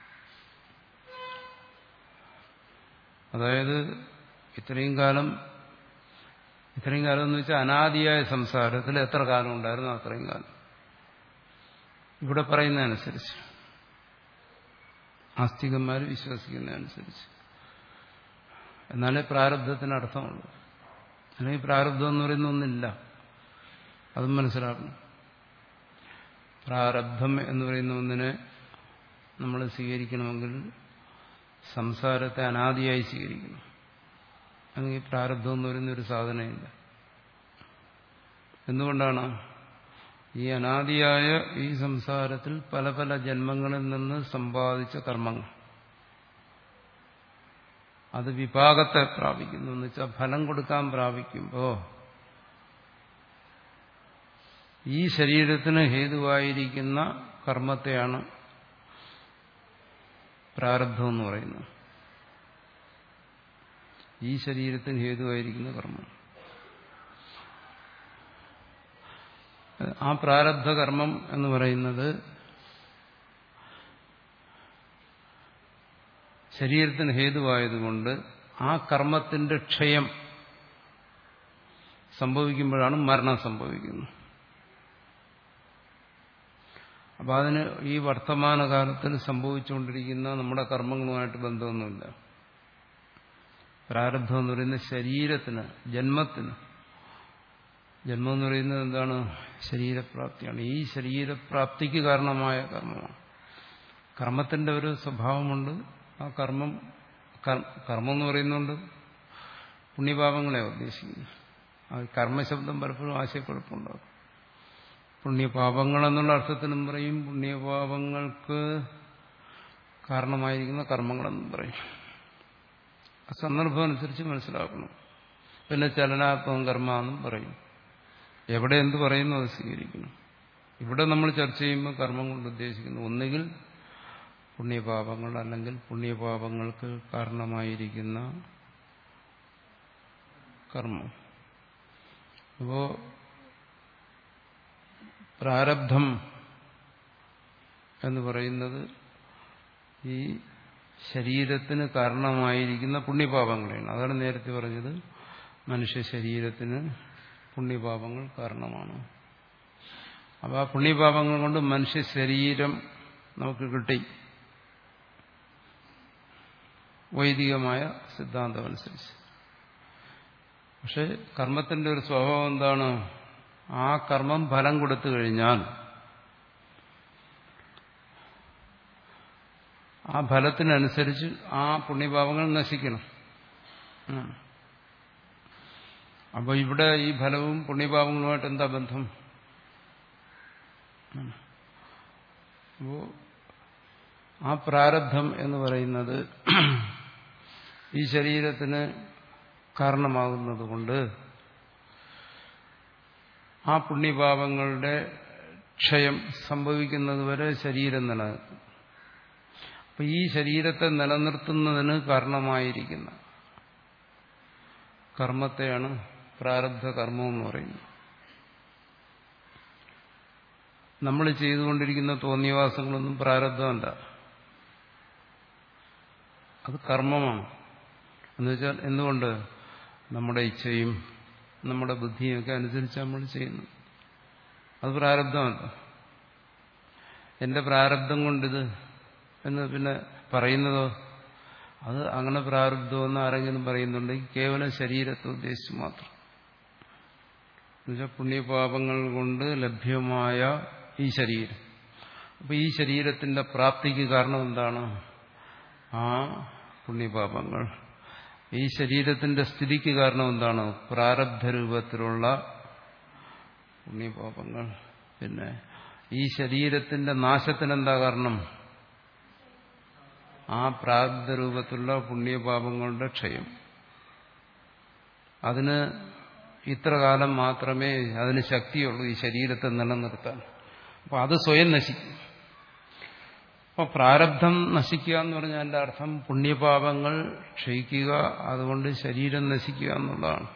അതായത് ഇത്രയും കാലം ഇത്രയും കാലം എന്ന് വെച്ചാൽ അനാദിയായ സംസാരത്തിൽ എത്ര കാലം ഉണ്ടായിരുന്നു അത്രയും കാലം. ഇവിടെ പറയുന്നതനുസരിച്ച് ആസ്തികന്മാർ വിശ്വസിക്കുന്നതനുസരിച്ച്. എന്നാലേ പ്രാരബ്ധത്തിന് അർത്ഥമുള്ളൂ. അല്ലെങ്കിൽ പ്രാരബ്ധം എന്ന് പറയുന്ന ഒന്നില്ല. അതും മനസ്സിലാക്കണം. പ്രാരബ്ധം എന്ന് പറയുന്ന ഒന്നിനെ നമ്മൾ സ്വീകരിക്കണമെങ്കിൽ സംസാരത്തെ അനാദിയായി സ്വീകരിക്കണം. അല്ലെങ്കിൽ പ്രാരബ്ധം എന്ന് പറയുന്ന ഒരു സാധനമില്ല. എന്തുകൊണ്ടാണ്? ഈ അനാദിയായ ഈ സംസാരത്തിൽ പല പല ജന്മങ്ങളിൽ നിന്ന് സമ്പാദിച്ച കർമ്മങ്ങൾ അത് വിപാകത്തെ പ്രാപിക്കുന്നു എന്ന് വെച്ചാൽ ഫലം കൊടുക്കാൻ പ്രാപിക്കുമ്പോൾ ഈ ശരീരത്തിന് ഹേതുവായിരിക്കുന്ന കർമ്മത്തെയാണ് പ്രാരബ്ധം എന്ന് പറയുന്നത്. ഈ ശരീരത്തിന് ഹേതുവായിരിക്കുന്ന കർമ്മം. ആ പ്രാരബ്ധ കർമ്മം എന്ന് പറയുന്നത് ശരീരത്തിന് ഹേതുവായതുകൊണ്ട് ആ കർമ്മത്തിന്റെ ക്ഷയം സംഭവിക്കുമ്പോഴാണ് മരണം സംഭവിക്കുന്നത്. അപ്പം അതിന് ഈ വർത്തമാനകാലത്തിൽ സംഭവിച്ചുകൊണ്ടിരിക്കുന്ന നമ്മുടെ കർമ്മങ്ങളുമായിട്ട് ബന്ധമൊന്നുമില്ല. പ്രാരബ്ധം എന്ന് പറയുന്ന ശരീരത്തിന്, ജന്മത്തിന്, ജന്മം എന്ന് പറയുന്നത് എന്താണ്? ശരീരപ്രാപ്തിയാണ്. ഈ ശരീരപ്രാപ്തിക്ക് കാരണമായ കർമ്മമാണ്. കർമ്മത്തിന്റെ ഒരു സ്വഭാവമുണ്ട്. ആ കർമ്മം കർമ്മം എന്ന് പറയുന്നുണ്ട് പുണ്യപാപങ്ങളെ ഉദ്ദേശിക്കുന്നു. ആ കർമ്മശബ്ദം പലപ്പോഴും ആശയക്കുഴപ്പമുണ്ടാകും. പുണ്യപാപങ്ങൾ എന്നുള്ള അർത്ഥത്തിനും പറയും, പുണ്യപാപങ്ങൾക്ക് കാരണമായിരിക്കുന്ന കർമ്മങ്ങളെന്നും പറയും. സന്ദർഭം അനുസരിച്ച് മനസ്സിലാക്കണം. പിന്നെ ചലനാത്മകം കർമ്മ എന്നും പറയും. എവിടെ എന്ത് പറയുന്നു അത് സ്വീകരിക്കണം. ഇവിടെ നമ്മൾ ചർച്ച ചെയ്യുമ്പോൾ കർമ്മം കൊണ്ട് ഉദ്ദേശിക്കുന്നു ഒന്നുകിൽ പുണ്യപാപങ്ങൾ, അല്ലെങ്കിൽ പുണ്യപാപങ്ങൾക്ക് കാരണമായിരിക്കുന്ന കർമ്മം. അപ്പോ പ്രാരബ്ധം എന്ന് പറയുന്നത് ഈ ശരീരത്തിന് കാരണമായിരിക്കുന്ന പുണ്യപാപങ്ങളാണ്. അതാണ് നേരത്തെ പറഞ്ഞത്, മനുഷ്യ ശരീരത്തിന് പുണ്യപാപങ്ങൾ കാരണമാണ്. അപ്പോൾ ആ പുണ്യപാപങ്ങൾ കൊണ്ട് മനുഷ്യ ശരീരം നമുക്ക് കിട്ടി, വൈദികമായ സിദ്ധാന്തം അനുസരിച്ച്. പക്ഷെ കർമ്മത്തിന്റെ ഒരു സ്വഭാവം എന്താണ്? ആ കർമ്മം ഫലം കൊടുത്തു കഴിഞ്ഞാൽ ആ ഫലത്തിനനുസരിച്ച് ആ പുണ്യപാപങ്ങൾ നശിക്കണം. അപ്പോൾ ഇവിടെ ഈ ഫലവും പുണ്യപാപങ്ങളുമായിട്ട് എന്താ ബന്ധം? അപ്പോൾ ആ പ്രാരബ്ധം എന്ന് പറയുന്നത് ഈ ശരീരത്തിന് കാരണമാകുന്നത് കൊണ്ട് ആ പുണ്യപാപങ്ങളുടെ ക്ഷയം സംഭവിക്കുന്നതുവരെ ശരീരം നിലനിൽക്കും. അപ്പൊ ഈ ശരീരത്തെ നിലനിർത്തുന്നതിന് കാരണമായിരിക്കുന്ന കർമ്മത്തെയാണ് പ്രാരബ്ധ കർമ്മം എന്ന് പറയുന്നത്. നമ്മൾ ചെയ്തുകൊണ്ടിരിക്കുന്ന തോന്നിയവാസങ്ങളൊന്നും പ്രാരബ്ധമല്ല, അത് കർമ്മമാണ്. എന്നുവെച്ചാൽ എന്തുകൊണ്ട്? നമ്മുടെ ഇച്ഛയും നമ്മുടെ ബുദ്ധിയൊക്കെ അനുസരിച്ച് നമ്മൾ ചെയ്യുന്നു. അത് പ്രാരബ്ധമല്ല. എന്റെ പ്രാരബ്ധം കൊണ്ടിത് എന്ന് പിന്നെ പറയുന്നതോ, അത് അങ്ങനെ പ്രാരബ്ധമെന്ന് ആരെങ്കിലും പറയുന്നുണ്ടെങ്കിൽ കേവലം ശരീരത്തെ ഉദ്ദേശിച്ച് മാത്രം. എന്നുവെച്ചാൽ പുണ്യപാപങ്ങൾ കൊണ്ട് ലഭ്യമായ ഈ ശരീരം. അപ്പൊ ഈ ശരീരത്തിന്റെ പ്രാപ്തിക്ക് കാരണം എന്താണ്? ആ പുണ്യപാപങ്ങൾ. ഈ ശരീരത്തിന്റെ സ്ഥിതിക്ക് കാരണം എന്താണ്? പ്രാരബ്ധ രൂപത്തിലുള്ള പുണ്യപാപങ്ങൾ. പിന്നെ ഈ ശരീരത്തിന്റെ നാശത്തിനെന്താ കാരണം? ആ പ്രാരബ്ധ രൂപത്തിലുള്ള പുണ്യപാപങ്ങളുടെ ക്ഷയം. അതിന് ഇത്ര കാലം മാത്രമേ അതിന് ശക്തിയുള്ളൂ ഈ ശരീരത്തെ നിലനിർത്താൻ. അപ്പൊ അത് സ്വയം നശിക്കും. അപ്പൊ പ്രാരബ്ധം നശിക്കുക എന്ന് പറഞ്ഞാൽ അതിന്റെ അർത്ഥം പുണ്യപാപങ്ങൾ ക്ഷയിക്കുക, അതുകൊണ്ട് ശരീരം നശിക്കുക എന്നുള്ളതാണ്.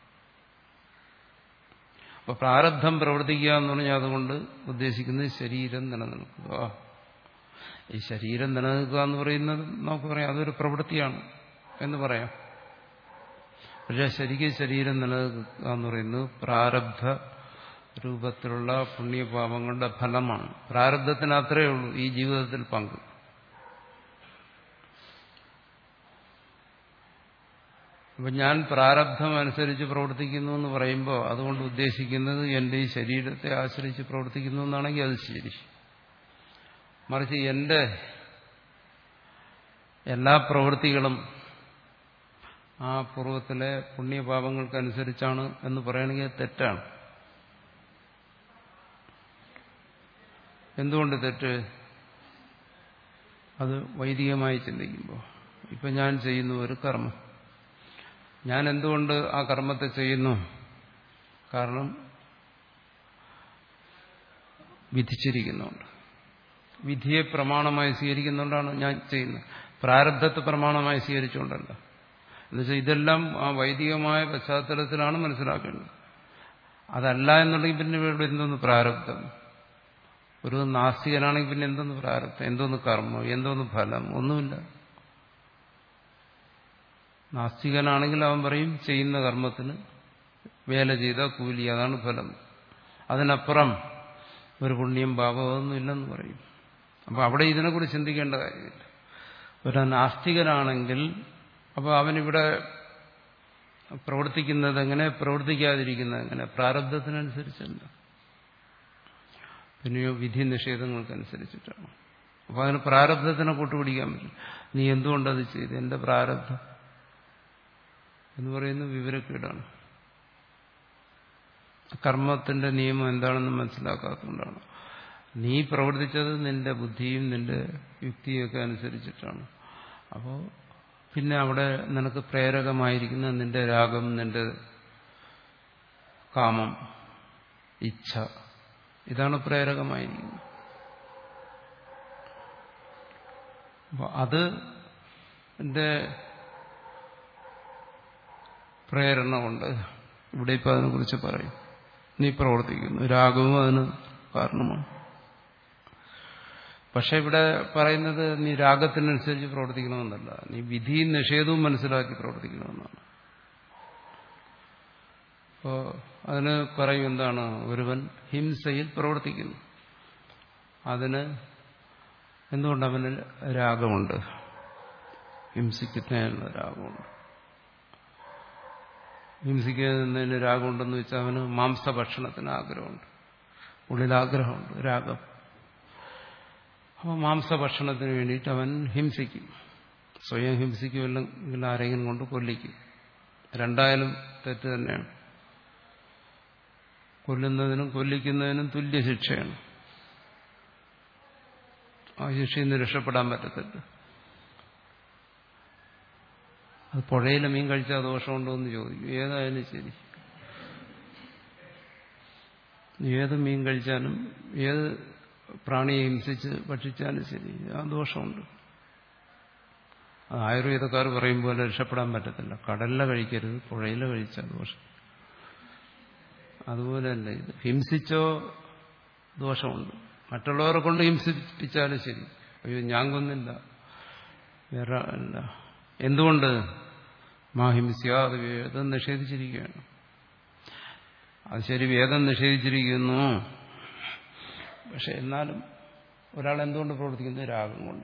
അപ്പൊ പ്രാരബ്ധം പ്രവർത്തിക്കുക എന്ന് പറഞ്ഞാൽ അതുകൊണ്ട് ഉദ്ദേശിക്കുന്നത് ശരീരം നിലനിൽക്കുക. ഈ ശരീരം നിലനിൽക്കുക എന്ന് പറയുന്നത് നമുക്ക് പറയാം അതൊരു പ്രവൃത്തിയാണ് എന്ന് പറയാം. പക്ഷെ ശരിക്കും ശരീരം നിലനിൽക്കുക എന്ന് പറയുന്നത് പ്രാരബ്ധ രൂപത്തിലുള്ള പുണ്യപാപങ്ങളുടെ ഫലമാണ്. പ്രാരബ്ധത്തിന് അത്രയേ ഉള്ളൂ ഈ ജീവിതത്തിൽ പങ്ക്. അപ്പം ഞാൻ പ്രാരബ്ധം അനുസരിച്ച് പ്രവർത്തിക്കുന്നു എന്ന് പറയുമ്പോൾ അതുകൊണ്ട് ഉദ്ദേശിക്കുന്നത് എൻ്റെ ഈ ശരീരത്തെ ആശ്രയിച്ച് പ്രവർത്തിക്കുന്നു എന്നാണെങ്കിൽ അത് ശരി. മറിച്ച് എൻ്റെ എല്ലാ പ്രവൃത്തികളും ആ പൂർവ്വത്തിലെ പുണ്യപാപങ്ങൾക്കനുസരിച്ചാണ് എന്ന് പറയണമെങ്കിൽ അത് തെറ്റാണ്. എന്തുകൊണ്ട് തെറ്റ്? അത് വൈദികമായി ചിന്തിക്കുമ്പോൾ ഇപ്പം ഞാൻ ചെയ്യുന്നു ഒരു കർമ്മം. ഞാൻ എന്തുകൊണ്ട് ആ കർമ്മത്തെ ചെയ്യുന്നു? കാരണം വിധിച്ചിരിക്കുന്നുണ്ട്. വിധിയെ പ്രമാണമായി സ്വീകരിക്കുന്നുകൊണ്ടാണ് ഞാൻ ചെയ്യുന്നത്. പ്രാരബ്ധത്തെ പ്രമാണമായി സ്വീകരിച്ചുകൊണ്ടല്ല. എന്നുവെച്ചാൽ ഇതെല്ലാം ആ വൈദികമായ പശ്ചാത്തലത്തിലാണ് മനസ്സിലാക്കേണ്ടത്. അതല്ല എന്നുണ്ടെങ്കിൽ പിന്നെ ഇവിടെ എന്തോന്ന് പ്രാരബ്ധം? ഒരു നാസ്തികനാണെങ്കിൽ പിന്നെ എന്തോന്ന് പ്രാരബ്ധം? എന്തോന്ന് കർമ്മം? എന്തോന്ന് ഫലം? ഒന്നുമില്ല. നാസ്തികനാണെങ്കിൽ അവൻ പറയും ചെയ്യുന്ന കർമ്മത്തിന് വേല ചെയ്ത കൂലി, അതാണ് ഫലം. അതിനപ്പുറം ഒരു പുണ്യം പാപമൊന്നും ഇല്ലെന്ന് പറയും. അപ്പോൾ അവിടെ ഇതിനെക്കുറിച്ച് ചിന്തിക്കേണ്ട കാര്യമില്ല. ഒരു നാസ്തികനാണെങ്കിൽ അപ്പോൾ അവനിവിടെ പ്രവർത്തിക്കുന്നത് എങ്ങനെ, പ്രവർത്തിക്കാതിരിക്കുന്നത് എങ്ങനെ? പ്രാരബ്ധത്തിനനുസരിച്ചല്ല, പിന്നെയോ വിധി നിഷേധങ്ങൾക്കനുസരിച്ചിട്ടാണ്. അപ്പോൾ അതിന് പ്രാരബ്ധത്തിനെ കൂട്ടുപിടിക്കാൻ പറ്റും. നീ എന്തുകൊണ്ടത് ചെയ്ത്? എന്റെ പ്രാരബ്ധം എന്ന് പറയുന്നത് വിവരക്കേടാണ്. കർമ്മത്തിന്റെ നിയമം എന്താണെന്ന് മനസ്സിലാക്കാത്തതുകൊണ്ടാണ്. നീ പ്രവർത്തിച്ചത് നിന്റെ ബുദ്ധിയും നിന്റെ യുക്തിയൊക്കെ അനുസരിച്ചിട്ടാണ്. അപ്പോൾ പിന്നെ അവിടെ നിനക്ക് പ്രേരകമായിരിക്കുന്ന നിന്റെ രാഗം, നിന്റെ കാമം, ഇച്ഛ, ഇതാണ് പ്രേരകമായിരിക്കുന്നത്. അപ്പോൾ അത് എന്റെ പ്രേരണ കൊണ്ട് ഇവിടെ ഇപ്പം അതിനെക്കുറിച്ച് പറയും. നീ പ്രവർത്തിക്കുന്നു, രാഗവും അതിന് കാരണമാണ്. പക്ഷെ ഇവിടെ പറയുന്നത് നീ രാഗത്തിനനുസരിച്ച് പ്രവർത്തിക്കണമെന്നല്ല, നീ വിധിയും നിഷേധവും മനസ്സിലാക്കി പ്രവർത്തിക്കണമെന്നാണ്. അപ്പോൾ അതിന് പറയും എന്താണ്? ഒരുവൻ ഹിംസയിൽ പ്രവർത്തിക്കുന്നു. അതിന് എന്തുകൊണ്ട്? അവന് രാഗമുണ്ട്, ഹിംസിക്കുന്നതിനുള്ള രാഗമുണ്ട്. ഹിംസിക്കുന്നതിന് രാഗമുണ്ടെന്ന് വെച്ചാൽ അവന് മാംസഭക്ഷണത്തിന് ആഗ്രഹമുണ്ട്, ഉള്ളിൽ ആഗ്രഹമുണ്ട്, രാഗം. അപ്പോൾ മാംസഭക്ഷണത്തിന് വേണ്ടിയിട്ട് അവൻ ഹിംസിക്കും. സ്വയം ഹിംസിക്കുമല്ലെങ്കിൽ ആരെങ്കിലും കൊണ്ട് കൊല്ലിക്കും. രണ്ടായാലും തെറ്റ് തന്നെയാണ്. കൊല്ലുന്നതിനും കൊല്ലിക്കുന്നതിനും തുല്യ ശിക്ഷയാണ്. ആ ശിക്ഷയിൽ നിന്ന് രക്ഷപ്പെടാൻ പറ്റത്തില്ല. അത് പുഴയിലെ മീൻ കഴിച്ചാൽ ദോഷമുണ്ടോ എന്ന് ചോദിക്കും. ഏതായാലും ശരി, ഏത് മീൻ കഴിച്ചാലും ഏത് പ്രാണിയെ ഹിംസിച്ച് ഭക്ഷിച്ചാലും ശരി, ആ ദോഷമുണ്ട്. അത് ആയുർവേദക്കാർ പറയും പോലെ രക്ഷപ്പെടാൻ പറ്റത്തില്ല. കടലിലെ കഴിക്കരുത്, പുഴയിലെ കഴിച്ചാൽ ദോഷം. അതുപോലെ തന്നെ ഇത് ഹിംസിച്ചോ ദോഷമുണ്ട്. മറ്റുള്ളവരെ കൊണ്ട് ഹിംസിപ്പിച്ചാലും ശരി, അയ്യോ ഞാൻ കൊന്നില്ല, വേറെ അല്ല. എന്തുകൊണ്ട്? മാ ഹിംസ്യ, അത് വേദം നിഷേധിച്ചിരിക്കുകയാണ്. അത് ശരി, വേദം നിഷേധിച്ചിരിക്കുന്നു. പക്ഷെ എന്നാലും ഒരാൾ എന്തുകൊണ്ട് പ്രവർത്തിക്കുന്നത്? രാഗം കൊണ്ട്.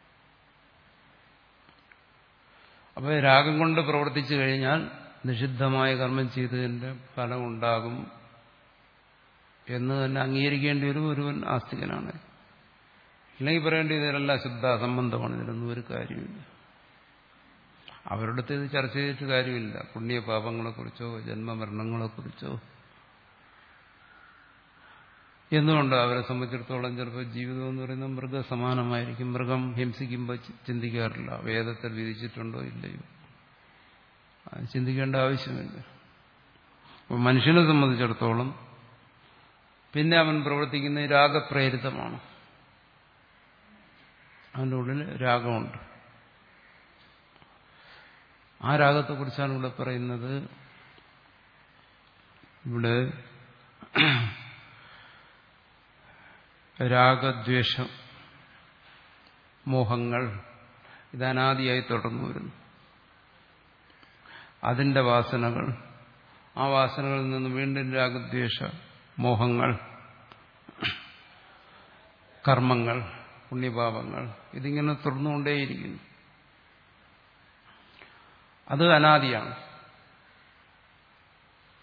അപ്പോൾ രാഗം കൊണ്ട് പ്രവർത്തിച്ചു കഴിഞ്ഞാൽ നിഷിദ്ധമായ കർമ്മം ചെയ്തതിന്റെ ഫലം ഉണ്ടാകും എന്ന് തന്നെ അംഗീകരിക്കേണ്ടി വരും ഒരുവൻ ആസ്തികനാണ്. ഇല്ലെങ്കിൽ പറയേണ്ടി ഇതിലെല്ലാം ശുദ്ധ സംബന്ധമാണ്, ഇതിലൊന്നും ഒരു കാര്യമില്ല. അവരുടെ അടുത്ത് ഇത് ചർച്ച ചെയ്തിട്ട് കാര്യമില്ല. പുണ്യപാപങ്ങളെക്കുറിച്ചോ ജന്മമരണങ്ങളെക്കുറിച്ചോ. എന്തുകൊണ്ട് അവരെ സംബന്ധിച്ചിടത്തോളം ചിലപ്പോൾ ജീവിതം എന്ന് പറയുന്നത് മൃഗസമാനമായിരിക്കും. മൃഗം ഹിംസിക്കുമ്പോൾ ചിന്തിക്കാറില്ല വേദത്തിൽ വിധിച്ചിട്ടുണ്ടോ ഇല്ലയോ, ചിന്തിക്കേണ്ട ആവശ്യമില്ല. അപ്പോൾ മനുഷ്യനെ സംബന്ധിച്ചിടത്തോളം പിന്നെ അവൻ പ്രവർത്തിക്കുന്ന രാഗപ്രേരിതമാണ്. അവൻ്റെ ഉള്ളിൽ രാഗമുണ്ട്. ആ രാഗത്തെക്കുറിച്ചാണ് ഇവിടെ പറയുന്നത്. ഇവിടെ രാഗദ്വേഷ മോഹങ്ങൾ ഇത് അനാദിയായി തുടർന്നു വരുന്നു. അതിന്റെ വാസനകൾ, ആ വാസനകളിൽ നിന്ന് വീണ്ടും രാഗദ്വേഷ മോഹങ്ങൾ, കർമ്മങ്ങൾ, പുണ്യപാപങ്ങൾ, ഇതിങ്ങനെ തുടർന്നുകൊണ്ടേയിരിക്കുന്നു. അത് അനാദിയാണ്.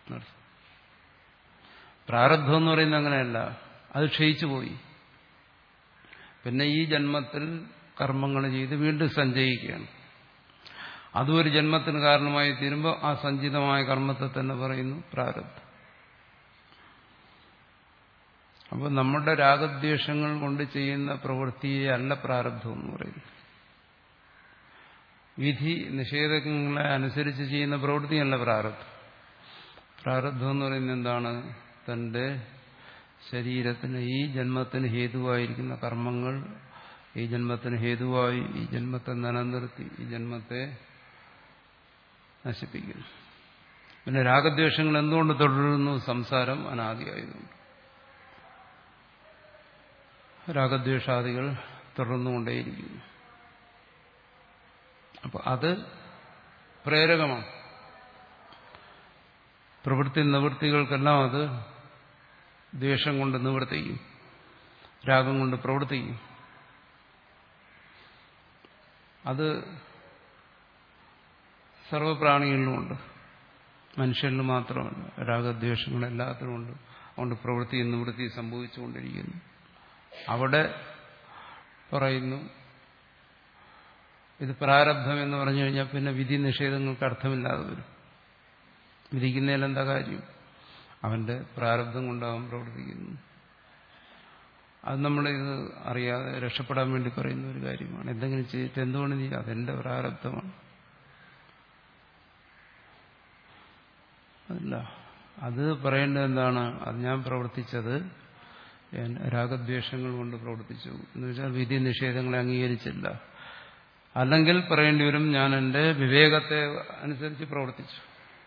പ്രാരബ്ധം എന്ന് പറയുന്നത് അങ്ങനെയല്ല, അത് ക്ഷയിച്ചു പോയി. പിന്നെ ഈ ജന്മത്തിൽ കർമ്മങ്ങൾ ചെയ്ത് വീണ്ടും സഞ്ചയിക്കുകയാണ്. അതും ഒരു ജന്മത്തിന് കാരണമായി തീരുമ്പോൾ ആ സഞ്ചിതമായ കർമ്മത്തെ തന്നെ പറയുന്നു പ്രാരബ്ധം. അപ്പോൾ നമ്മുടെ രാഗദ്വേഷങ്ങൾ കൊണ്ട് ചെയ്യുന്ന പ്രവൃത്തിയെ അല്ല പ്രാരബ്ധം എന്ന് പറയുന്നു. വിധി നിഷേധങ്ങളെ അനുസരിച്ച് ചെയ്യുന്ന പ്രവൃത്തിയല്ല പ്രാരബ്ധം. പ്രാരബ്ധം എന്ന് പറയുന്നത് എന്താണ്? തന്റെ ശരീരത്തിന് ഈ ജന്മത്തിന് ഹേതുവായിരിക്കുന്ന കർമ്മങ്ങൾ ഈ ജന്മത്തിന് ഹേതുവായി ഈ ജന്മത്തെ നിലനിർത്തി ഈ ജന്മത്തെ നശിപ്പിക്കുന്നു. പിന്നെ രാഗദ്വേഷങ്ങൾ എന്തുകൊണ്ട് തുടരുന്നു? സംസാരം അനാദിയായതുകൊണ്ട്. രാഗദ്വേഷാദികൾ തുടർന്നുകൊണ്ടേയിരിക്കുന്നു. അപ്പൊ അത് പ്രേരകമാണ്. പ്രവൃത്തി നിവൃത്തികൾക്കെല്ലാം അത് ദ്വേഷം കൊണ്ട് നിവർത്തിക്കും, രാഗം കൊണ്ട് പ്രവർത്തിക്കും. അത് സർവപ്രാണികളിലുമുണ്ട്, മനുഷ്യരിൽ മാത്രമല്ല. രാഗദ്വേഷങ്ങൾ എല്ലാത്തിലുമുണ്ട്. അതുകൊണ്ട് പ്രവൃത്തി നിവൃത്തി സംഭവിച്ചുകൊണ്ടിരിക്കുന്നു. അവിടെ പറയുന്നു ഇത് പ്രാരബ്ധം എന്ന് പറഞ്ഞു കഴിഞ്ഞാൽ പിന്നെ വിധി നിഷേധങ്ങൾക്ക് അർത്ഥമില്ലാതെ വരും. വിധിക്കുന്നതിൽ എന്താ കാര്യം? അവന്റെ പ്രാരബ്ധം കൊണ്ട് അവൻ പ്രവർത്തിക്കുന്നു. അത് നമ്മളിത് അറിയാതെ രക്ഷപ്പെടാൻ വേണ്ടി പറയുന്ന ഒരു കാര്യമാണ്. എന്തെങ്കിലും ചെയ്തിട്ട് എന്തുകൊണ്ട് നീ അതെന്റെ പ്രാരബ്ധമാണ് അല്ല. അത് പറയേണ്ടത് എന്താണ്? അത് ഞാൻ പ്രവർത്തിച്ചത് രാഗദ്വേഷങ്ങൾ കൊണ്ട് പ്രവർത്തിച്ചു എന്ന് വെച്ചാൽ വിധി നിഷേധങ്ങളെ അംഗീകരിച്ചില്ല. അല്ലെങ്കിൽ പറയേണ്ടി വരും ഞാൻ എന്റെ വിവേകത്തെ അനുസരിച്ച് പ്രവർത്തിച്ചു,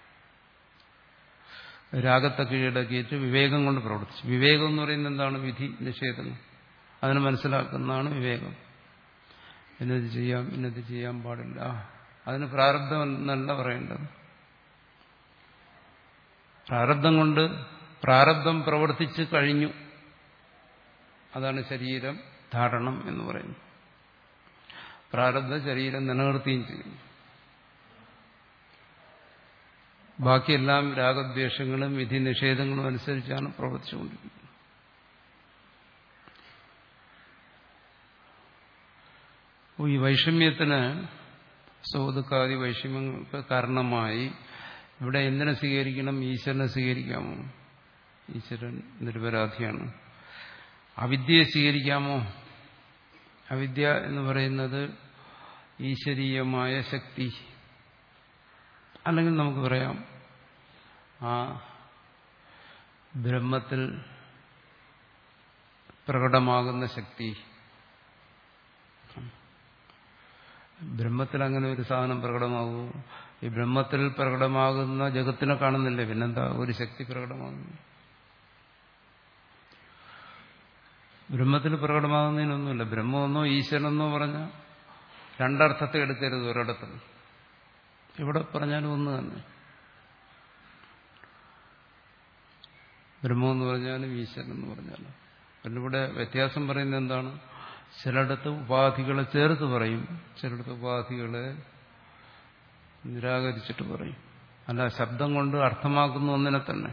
രാഗത്തെ കീഴടക്കിയിട്ട് വിവേകം കൊണ്ട് പ്രവർത്തിച്ചു. വിവേകം എന്ന് പറയുന്നത് എന്താണ്? വിധി നിഷേധങ്ങൾ അതിന് മനസ്സിലാക്കുന്നതാണ് വിവേകം. ഇന്നത് ചെയ്യാം ഇന്നത് ചെയ്യാൻ പാടില്ല. അതിന് പ്രാരബ്ധം എന്നല്ല പറയേണ്ടത്. പ്രാരബ്ധം കൊണ്ട് പ്രാരബ്ധം പ്രവർത്തിച്ച് കഴിഞ്ഞു. അതാണ് ശരീരം ധാരണം എന്ന് പറയുന്നത്. പ്രാരബ്ധ ശരീരം നിലനിർത്തുകയും ചെയ്യുന്നു. ബാക്കിയെല്ലാം രാഗദ്വേഷങ്ങളും വിധി നിഷേധങ്ങളും അനുസരിച്ചാണ് പ്രവർത്തിച്ചുകൊണ്ടിരിക്കുന്നത്. ഈ വൈഷമ്യത്തിന് സൗദുക്കാദി വൈഷമ്യങ്ങൾക്ക് കാരണമായി ഇവിടെ എന്തിനെ സ്വീകരിക്കണം? ഈശ്വരനെ സ്വീകരിക്കാമോ? ഈശ്വരൻ നിരപരാധിയാണ്. അവിദ്യയെ സ്വീകരിക്കാമോ? അവിദ്യ എന്ന് പറയുന്നത് ഈശ്വരീയമായ ശക്തി. അല്ലെങ്കിൽ നമുക്ക് പറയാം ആ ബ്രഹ്മത്തിൽ പ്രകടമാകുന്ന ശക്തി. ബ്രഹ്മത്തിൽ അങ്ങനെ ഒരു സാധനം പ്രകടമാകുമോ? ഈ ബ്രഹ്മത്തിൽ പ്രകടമാകുന്ന ജഗത്തിനെ കാണുന്നില്ലേ, പിന്നെന്താ ഒരു ശക്തി പ്രകടമാകുന്നു? ബ്രഹ്മത്തിൽ പ്രകടമാകുന്നതിനൊന്നുമില്ല. ബ്രഹ്മമെന്നോ ഈശ്വരനെന്നോ പറഞ്ഞാൽ രണ്ടർത്ഥത്തെ എടുക്കരുത് ഒരിടത്തും. ഇവിടെ പറഞ്ഞാലും ഒന്ന് തന്നെ. ബ്രഹ്മമെന്ന് പറഞ്ഞാലും ഈശ്വരൻ എന്ന് പറഞ്ഞാലും. പിന്നെ ഇവിടെ വ്യത്യാസം പറയുന്നത് എന്താണ്? ചിലയിടത്ത് ഉപാധികളെ ചേർത്ത് പറയും, ചിലയിടത്ത് ഉപാധികളെ നിരാകരിച്ചിട്ട് പറയും. അല്ല, ശബ്ദം കൊണ്ട് അർത്ഥമാക്കുന്ന ഒന്നിനെ തന്നെ.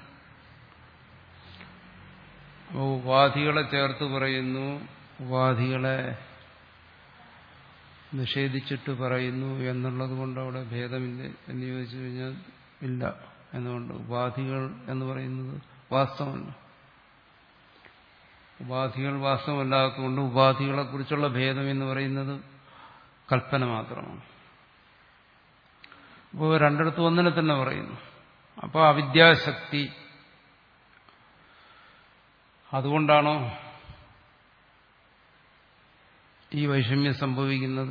അപ്പോൾ ഉപാധികളെ ചേർത്ത് പറയുന്നു, ഉപാധികളെ നിഷേധിച്ചിട്ട് പറയുന്നു എന്നുള്ളത് കൊണ്ട് അവിടെ ഭേദമില്ല എന്ന് ചോദിച്ചു കഴിഞ്ഞാൽ ഇല്ല. എന്നുകൊണ്ട് ഉപാധികൾ എന്ന് പറയുന്നത് വാസ്തവമല്ല. ഉപാധികൾ വാസ്തവമല്ലാത്തതുകൊണ്ട് ഉപാധികളെ കുറിച്ചുള്ള ഭേദം എന്ന് പറയുന്നത് കൽപ്പന മാത്രമാണ്. അപ്പോൾ രണ്ടിടത്തും ഒന്നിനെ തന്നെ പറയുന്നു. അപ്പോൾ അവിദ്യാശക്തി അതുകൊണ്ടാണോ ഈ വൈഷമ്യം സംഭവിക്കുന്നത്?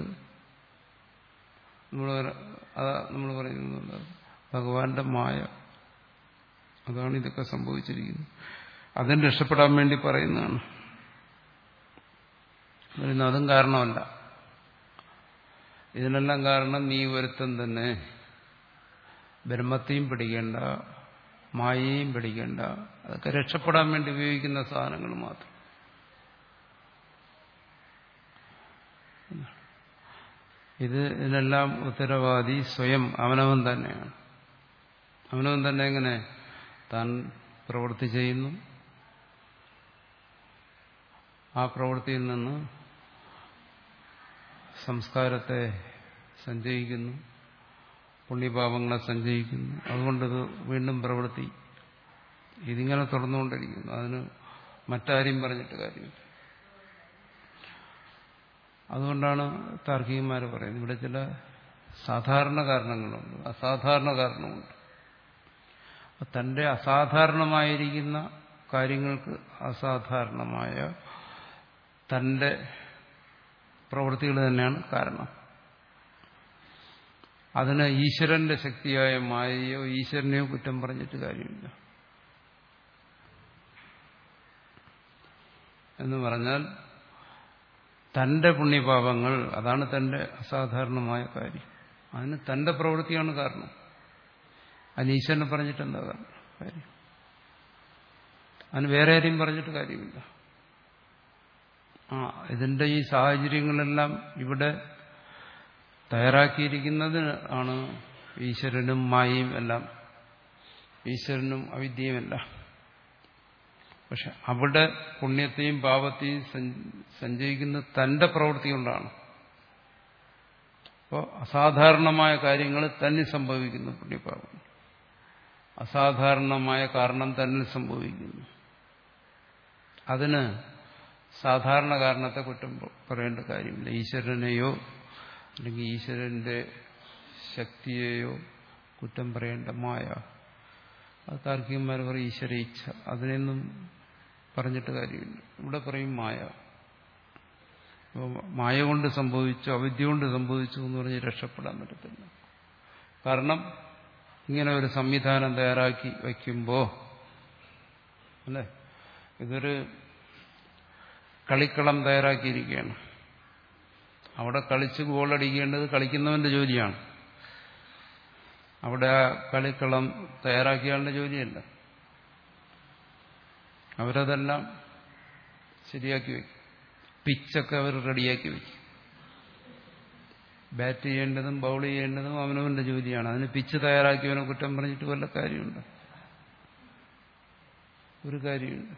നമ്മൾ അതാ നമ്മൾ പറയുന്നത് ഭഗവാന്റെ മായ, അതാണ് ഇതൊക്കെ സംഭവിച്ചിരിക്കുന്നത്. അതിന് രക്ഷപ്പെടാൻ വേണ്ടി പറയുന്നതാണ്. അതും കാരണമല്ല. ഇതിനെല്ലാം കാരണം നീ ഒരുത്തൻ തന്നെ. ബ്രഹ്മത്തെയും പിടിക്കേണ്ട, മായയെയും പിടിക്കേണ്ട. അതൊക്കെ രക്ഷപ്പെടാൻ വേണ്ടി ഉപയോഗിക്കുന്ന സാധനങ്ങൾ മാത്രം. ഇത് ഇതിനെല്ലാം ഉത്തരവാദി സ്വയം അവനവൻ തന്നെയാണ്. അവനവൻ തന്നെ എങ്ങനെ? താൻ പ്രവൃത്തി ചെയ്യുന്നു, ആ പ്രവൃത്തിയിൽ നിന്ന് സംസ്കാരത്തെ സഞ്ചയിക്കുന്നു, പുണ്യപാപങ്ങളെ സഞ്ചയിക്കുന്നു. അതുകൊണ്ടത് വീണ്ടും പ്രവൃത്തി ഇതിങ്ങനെ തുടർന്നുകൊണ്ടിരിക്കുന്നു. അതിന് മറ്റാരെയും പറഞ്ഞിട്ട് കാര്യമില്ല. അതുകൊണ്ടാണ് താർക്കികന്മാർ പറയുന്നത് ഇവിടെ ചില സാധാരണ കാരണങ്ങളുണ്ട്, അസാധാരണ കാരണമുണ്ട്. തന്റെ അസാധാരണമായിരിക്കുന്ന കാര്യങ്ങൾക്ക് അസാധാരണമായ തന്റെ പ്രവൃത്തികൾ തന്നെയാണ് കാരണം. അതിന് ഈശ്വരന്റെ ശക്തിയായ മായയോ ഈശ്വരനെയോ കുറ്റം പറഞ്ഞിട്ട് കാര്യമില്ല. എന്ന് പറഞ്ഞാൽ തന്റെ പുണ്യപാപങ്ങൾ, അതാണ് തന്റെ അസാധാരണമായ കാര്യം. അതിന് തന്റെ പ്രവൃത്തിയാണ് കാരണം. അതിന് ഈശ്വരനെ പറഞ്ഞിട്ട് എന്താ കാര്യം? അതിന് വേറെ ആരെയും പറഞ്ഞിട്ട് കാര്യമില്ല. ആ ഇതിന്റെ ഈ സാഹചര്യങ്ങളെല്ലാം ഇവിടെ തയ്യാറാക്കിയിരിക്കുന്നത് ആണ് ഈശ്വരനും മായയും എല്ലാം, ഈശ്വരനും അവിദ്യയും എല്ലാം. പക്ഷെ അവിടെ പുണ്യത്തെയും പാപത്തെയും സഞ്ചയിക്കുന്ന തന്റെ പ്രവൃത്തി കൊണ്ടാണ്. അപ്പോൾ അസാധാരണമായ കാര്യങ്ങൾ തന്നിൽ സംഭവിക്കുന്നു. പുണ്യപാപം അസാധാരണമായ കാരണം തന്നിൽ സംഭവിക്കുന്നു. അതിന് സാധാരണ കാരണത്തെ കുറ്റം പറയേണ്ട കാര്യമില്ല. ഈശ്വരനെയോ അല്ലെങ്കിൽ ഈശ്വരന്റെ ശക്തിയെയോ കുറ്റം പറയേണ്ട മായ. അത് താർക്കികന്മാർ പറയും ഈശ്വര ഇച്ഛ, അതിനെയൊന്നും പറഞ്ഞിട്ട് കാര്യമില്ല. ഇവിടെ പറയും മായ. മായ കൊണ്ട് സംഭവിച്ചു, അവിദ്യ കൊണ്ട് സംഭവിച്ചു എന്ന് പറഞ്ഞ് രക്ഷപ്പെടാൻ പറ്റത്തില്ല. കാരണം ഇങ്ങനെ ഒരു സംവിധാനം തയ്യാറാക്കി വയ്ക്കുമ്പോ അല്ലെ, ഇതൊരു കളിക്കളം തയ്യാറാക്കിയിരിക്കുകയാണ്. അവിടെ കളിച്ച് ഗോളടിക്കേണ്ടത് കളിക്കുന്നവന്റെ ജോലിയാണ്. അവിടെ ആ കളിക്കളം തയ്യാറാക്കിയാളുടെ ജോലിയല്ല. അവരതെല്ലാം ശരിയാക്കി വയ്ക്കും. പിച്ചൊക്കെ അവർ റെഡിയാക്കി വയ്ക്കും. ബാറ്റ് ചെയ്യേണ്ടതും ബൗൾ ചെയ്യേണ്ടതും അവനവന്റെ ജോലിയാണ്. അതിന് പിച്ച് തയ്യാറാക്കിയവനെ കുറ്റം പറഞ്ഞിട്ട് വല്ല കാര്യമുണ്ട്? ഒരു കാര്യമുണ്ട്.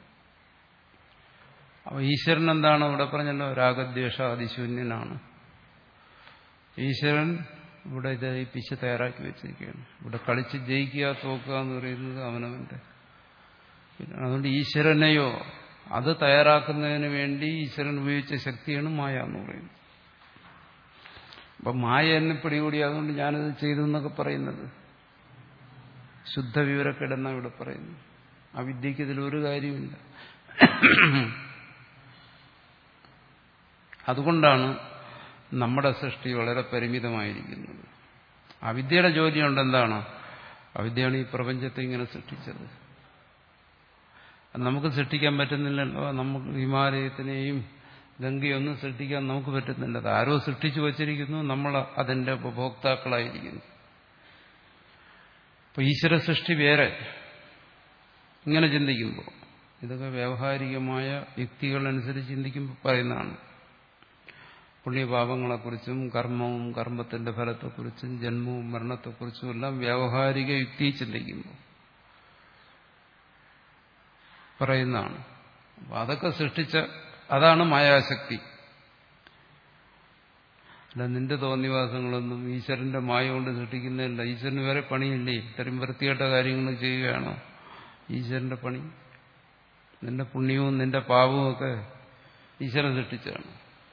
അപ്പൊ ഈശ്വരൻ എന്താണ് ഇവിടെ പറഞ്ഞല്ലോ, രാഗദ്വേഷ അതിശൂന്യനാണ്. ഈശ്വരൻ ഇവിടെ ഇത് ഈ പിച്ച് തയ്യാറാക്കി വെച്ചിരിക്കുകയാണ്. ഇവിടെ കളിച്ച് ജയിക്കുക തോക്കുക എന്ന് പറയുന്നത് അവനവന്റെ. അതുകൊണ്ട് ഈശ്വരനെയോ അത് തയ്യാറാക്കുന്നതിന് വേണ്ടി ഈശ്വരൻ ഉപയോഗിച്ച ശക്തിയാണ് മായ എന്ന് പറയുന്നത്. അപ്പൊ മായ എന്നെ പിടികൂടി, അതുകൊണ്ട് ഞാനത് ചെയ്തു എന്നൊക്കെ പറയുന്നത് ശുദ്ധ വിവരക്കേടെന്നാണ് ഇവിടെ പറയുന്നത്. അവിദ്യക്ക് ഇതിലൊരു കാര്യമില്ല. അതുകൊണ്ടാണ് നമ്മുടെ സൃഷ്ടി വളരെ പരിമിതമായിരിക്കുന്നത്. അവിദ്യയുടെ ജോലിയുണ്ട്. എന്താണ്? അവിദ്യയാണ് ഈ പ്രപഞ്ചത്തെ ഇങ്ങനെ സൃഷ്ടിച്ചത്. നമുക്ക് സൃഷ്ടിക്കാൻ പറ്റുന്നില്ലല്ലോ. നമുക്ക് ഹിമാലയത്തിനെയും ഗംഗയൊന്നും സൃഷ്ടിക്കാൻ നമുക്ക് പറ്റുന്നില്ല. അത് ആരോ സൃഷ്ടിച്ചു വച്ചിരിക്കുന്നു, നമ്മൾ അതിന്റെ ഉപഭോക്താക്കളായിരിക്കുന്നു. അപ്പൊ ഈശ്വര സൃഷ്ടി വേറെ. ഇങ്ങനെ ചിന്തിക്കുമ്പോൾ, ഇതൊക്കെ വ്യാവഹാരികമായ യുക്തികളനുസരിച്ച് ചിന്തിക്കുമ്പോൾ പറയുന്നതാണ്. പുണ്യപാപങ്ങളെക്കുറിച്ചും കർമ്മവും കർമ്മത്തിന്റെ ഫലത്തെക്കുറിച്ചും ജന്മവും മരണത്തെക്കുറിച്ചും എല്ലാം വ്യാവഹാരിക യുക്തി ചിന്തിക്കുമ്പോൾ പറയുന്നതാണ്. അപ്പൊ അതൊക്കെ സൃഷ്ടിച്ച അതാണ് മായാശക്തി. അല്ല നിന്റെ തോന്നിവാസങ്ങളൊന്നും ഈശ്വരന്റെ മായ കൊണ്ട് സൃഷ്ടിക്കുന്നില്ല. ഈശ്വരന് വേറെ പണിയില്ലേ? ഇത്തരം വൃത്തികെട്ട കാര്യങ്ങൾ ചെയ്യുകയാണോ ഈശ്വരന്റെ പണി? നിന്റെ പുണ്യവും നിന്റെ പാപവും ഒക്കെ ഈശ്വരൻ സൃഷ്ടിച്ചതാണ്.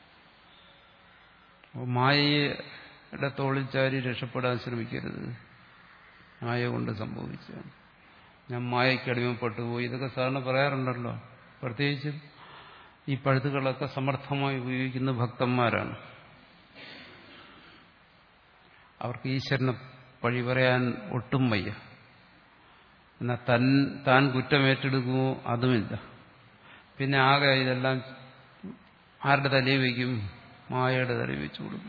അപ്പോൾ മായയുടെ തോളിൽ ചാരി രക്ഷപ്പെടാൻ ശ്രമിക്കരുത്. മായ കൊണ്ട് സംഭവിച്ചതാണ്. ഞാൻ മായയ്ക്ക് അടിമപ്പെട്ടുപോയി, ഇതൊക്കെ സാധാരണ പറയാറുണ്ടല്ലോ. പ്രത്യേകിച്ചും ഈ പഴുതുകളൊക്കെ സമർത്ഥമായി ഉപയോഗിക്കുന്ന ഭക്തന്മാരാണ്. അവർക്ക് ഈശ്വരനെ പഴി പറയാൻ ഒട്ടും വയ്യ. എന്നാൽ തൻ താൻ കുറ്റമേറ്റെടുക്കുമോ അതുമില്ല. പിന്നെ ആകെ ഇതെല്ലാം ആരുടെ തലയിൽ വയ്ക്കും? മായയുടെ തലയിൽ വെച്ചു കൊടുക്കും.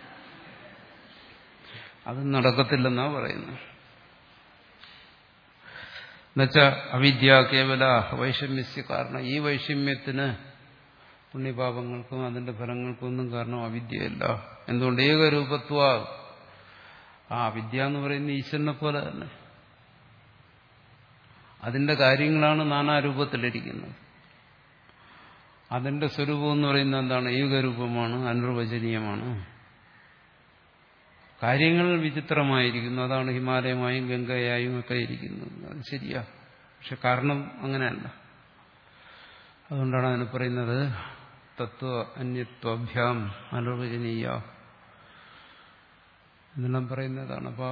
അത് നടക്കത്തില്ലെന്നാണ് പറയുന്നത്. എന്നുവെച്ചാൽ അവിദ്യ കേവല വൈഷമ്യസ്യ കാരണം. ഈ വൈഷമ്യത്തിന് പുണ്യപാപങ്ങൾക്കും അതിന്റെ ഫലങ്ങൾക്കും ഒന്നും കാരണം അവിദ്യയല്ല. എന്തുകൊണ്ട്? ഏകരൂപത്വ. ആ അവിദ്യ എന്ന് പറയുന്ന ഈശ്വരനെ പോലെ തന്നെ. അതിന്റെ കാര്യങ്ങളാണ് നാനാരൂപത്തിലിരിക്കുന്നത്. അതിന്റെ സ്വരൂപം എന്ന് പറയുന്നത് എന്താണ്? ഏകരൂപമാണ്, അനിർവചനീയമാണ്. കാര്യങ്ങൾ വിചിത്രമായിരിക്കുന്നു. അതാണ് ഹിമാലയമായും ഗംഗയായും ഒക്കെ ഇരിക്കുന്നത്. അത് ശരിയാ. പക്ഷെ കാരണം അങ്ങനെയല്ല. അതുകൊണ്ടാണ് അതിന് പറയുന്നത് തത്വ അന്യത്വഭ്യാം അനിർവചനീയ എന്നെല്ലാം പറയുന്നതാണ്. അപ്പോൾ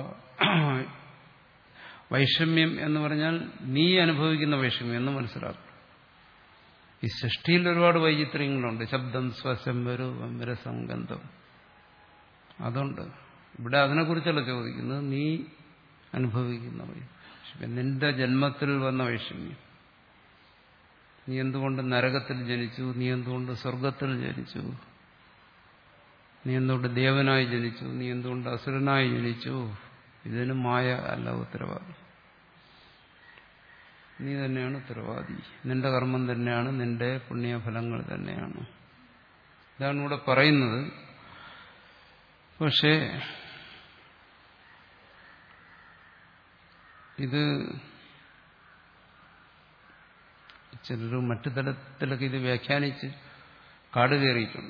വൈഷമ്യം എന്ന് പറഞ്ഞാൽ നീ അനുഭവിക്കുന്ന വൈഷമ്യം എന്ന് മനസ്സിലാക്കും. ഈ സൃഷ്ടിയിൽ ഒരുപാട് വൈചിത്ര്യങ്ങളുണ്ട്. ശബ്ദം, സ്പർശം, രൂപം, രസം, ഗന്ധം. അതുണ്ട്. ഇവിടെ അതിനെക്കുറിച്ചല്ല ചോദിക്കുന്നത്. നീ അനുഭവിക്കുന്ന വൈഷമ്യം, നിന്റെ ജന്മത്തിൽ വന്ന വൈഷമ്യം. നീ എന്തുകൊണ്ട് നരകത്തിൽ ജനിച്ചു? നീ എന്തുകൊണ്ട് സ്വർഗത്തിൽ ജനിച്ചു? നീ എന്തുകൊണ്ട് ദേവനായി ജനിച്ചു? നീ എന്തുകൊണ്ട് അസുരനായി ജനിച്ചു? ഇതിന് മായ അല്ല ഉത്തരവാദി. നീ തന്നെയാണ് ഉത്തരവാദി. നിന്റെ കർമ്മം തന്നെയാണ്, നിന്റെ പുണ്യഫലങ്ങൾ തന്നെയാണ്. ഇതാണ് ഇവിടെ പറയുന്നത്. പക്ഷേ ഇത് ചിലർ മറ്റു തലത്തിലൊക്കെ ഇത് വ്യാഖ്യാനിച്ച് കാട് കയറിയിട്ടുണ്ട്.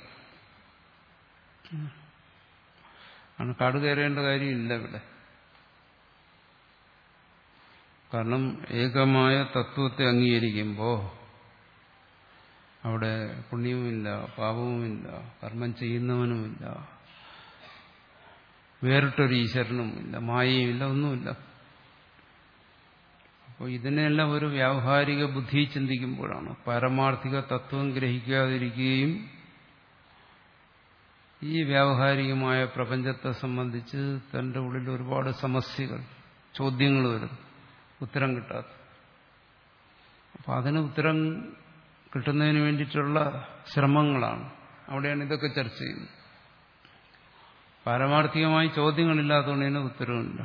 ആണ് കാട് കയറേണ്ട കാര്യമില്ല ഇവിടെ. കാരണം ഏകമായ തത്വത്തെ അംഗീകരിക്കുമ്പോൾ അവിടെ പുണ്യവുമില്ല, പാപവുമില്ല, കർമ്മം ചെയ്യുന്നവനുമില്ല, വേറിട്ടൊരു ഈശ്വരനുമില്ല, മായയുമില്ല, ഒന്നുമില്ല. അപ്പോൾ ഇതിനെല്ലാം ഒരു വ്യാവഹാരിക ബുദ്ധി ചിന്തിക്കുമ്പോഴാണ് പാരമാർത്ഥിക തത്വം ഗ്രഹിക്കാതിരിക്കുകയും ഈ വ്യാവഹാരികമായ പ്രപഞ്ചത്തെ സംബന്ധിച്ച് തന്റെ ഉള്ളിൽ ഒരുപാട് സമസ്യകൾ, ചോദ്യങ്ങൾ വരുന്നു, ഉത്തരം കിട്ടാത്ത. അപ്പം അതിന് ഉത്തരം കിട്ടുന്നതിന് വേണ്ടിയിട്ടുള്ള ശ്രമങ്ങളാണ്. അവിടെയാണ് ഇതൊക്കെ ചർച്ച ചെയ്യുന്നത്. പാരമാർത്ഥികമായി ചോദ്യങ്ങളില്ലാത്തതുകൊണ്ട് തന്നെ ഉത്തരവില്ല.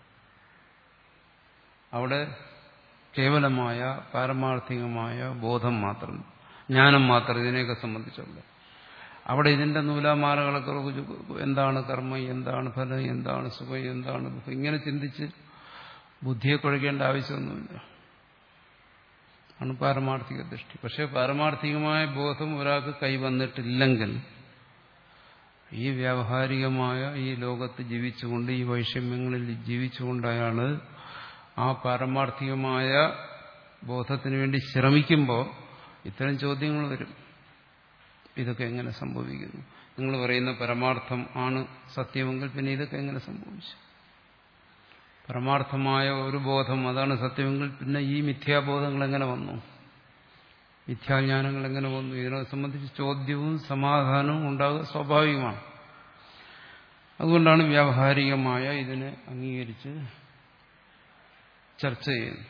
അവിടെ കേവലമായ പാരമാർത്ഥികമായ ബോധം മാത്രം, ജ്ഞാനം മാത്രം ഇതിനെയൊക്കെ സംബന്ധിച്ചുള്ള. അവിടെ ഇതിന്റെ നൂലാമാലകളൊക്കെ എന്താണ് കർമ്മം, എന്താണ് ഫലം, എന്താണ് സുഖം, എന്താണ് ദുഃഖം, ഇങ്ങനെ ചിന്തിച്ച് ബുദ്ധിയെ കുഴക്കേണ്ട ആവശ്യമൊന്നുമില്ല. ആണ് പാരമാർത്ഥിക ദൃഷ്ടി. പക്ഷെ പാരമാർത്ഥികമായ ബോധം ഒരാൾക്ക് കൈവന്നിട്ടില്ലെങ്കിൽ ഈ വ്യാവഹാരികമായ ഈ ലോകത്ത് ജീവിച്ചുകൊണ്ട്, ഈ വൈഷമ്യങ്ങളിൽ ജീവിച്ചുകൊണ്ട് അയാൾ ആ പാരമാർത്ഥികമായ ബോധത്തിന് വേണ്ടി ശ്രമിക്കുമ്പോൾ ഇത്തരം ചോദ്യങ്ങൾ വരും. ഇതൊക്കെ എങ്ങനെ സംഭവിക്കുന്നു? നിങ്ങൾ പറയുന്ന പരമാർത്ഥം ആണ് സത്യമെങ്കിൽ പിന്നെ ഇതൊക്കെ എങ്ങനെ സംഭവിച്ചു? പരമാർത്ഥമായ ഒരു ബോധം അതാണ് സത്യമെങ്കിൽ പിന്നെ ഈ മിഥ്യാബോധങ്ങൾ എങ്ങനെ വന്നു? മിഥ്യാജ്ഞാനങ്ങൾ എങ്ങനെ വന്നു? ഇതിനെ സംബന്ധിച്ച് ചോദ്യവും സമാധാനവും ഉണ്ടാകുക സ്വാഭാവികമാണ്. അതുകൊണ്ടാണ് വ്യാവഹാരികമായ ഇതിനെ അംഗീകരിച്ച് ചർച്ച ചെയ്യുന്നത്.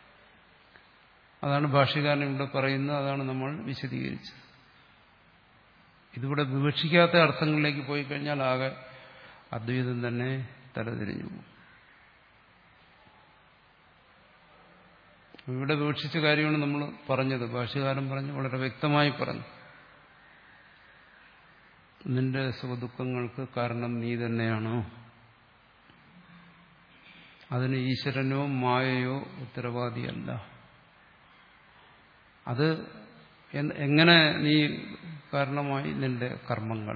അതാണ് ഭാഷ്യകാരൻ ഇവിടെ പറയുന്നത്. അതാണ് നമ്മൾ വിശദീകരിച്ചത്. ഇതിവിടെ വിവക്ഷിക്കാത്ത അർത്ഥങ്ങളിലേക്ക് പോയി കഴിഞ്ഞാൽ ആകെ അദ്വൈതം തന്നെ തലതിരിഞ്ഞു പോകും. ഇവിടെ വിവക്ഷിച്ച കാര്യമാണ് നമ്മൾ പറഞ്ഞത്. ഭാഷ്യകാരൻ പറഞ്ഞു, വളരെ വ്യക്തമായി പറഞ്ഞു. നിന്റെ സുഖദുഃഖങ്ങൾക്ക് കാരണം നീ തന്നെയാണോ? അതിന് ഈശ്വരനോ മായയോ ഉത്തരവാദിയല്ല. അത് എങ്ങനെ നീ കാരണമായി? നിന്റെ കർമ്മങ്ങൾ,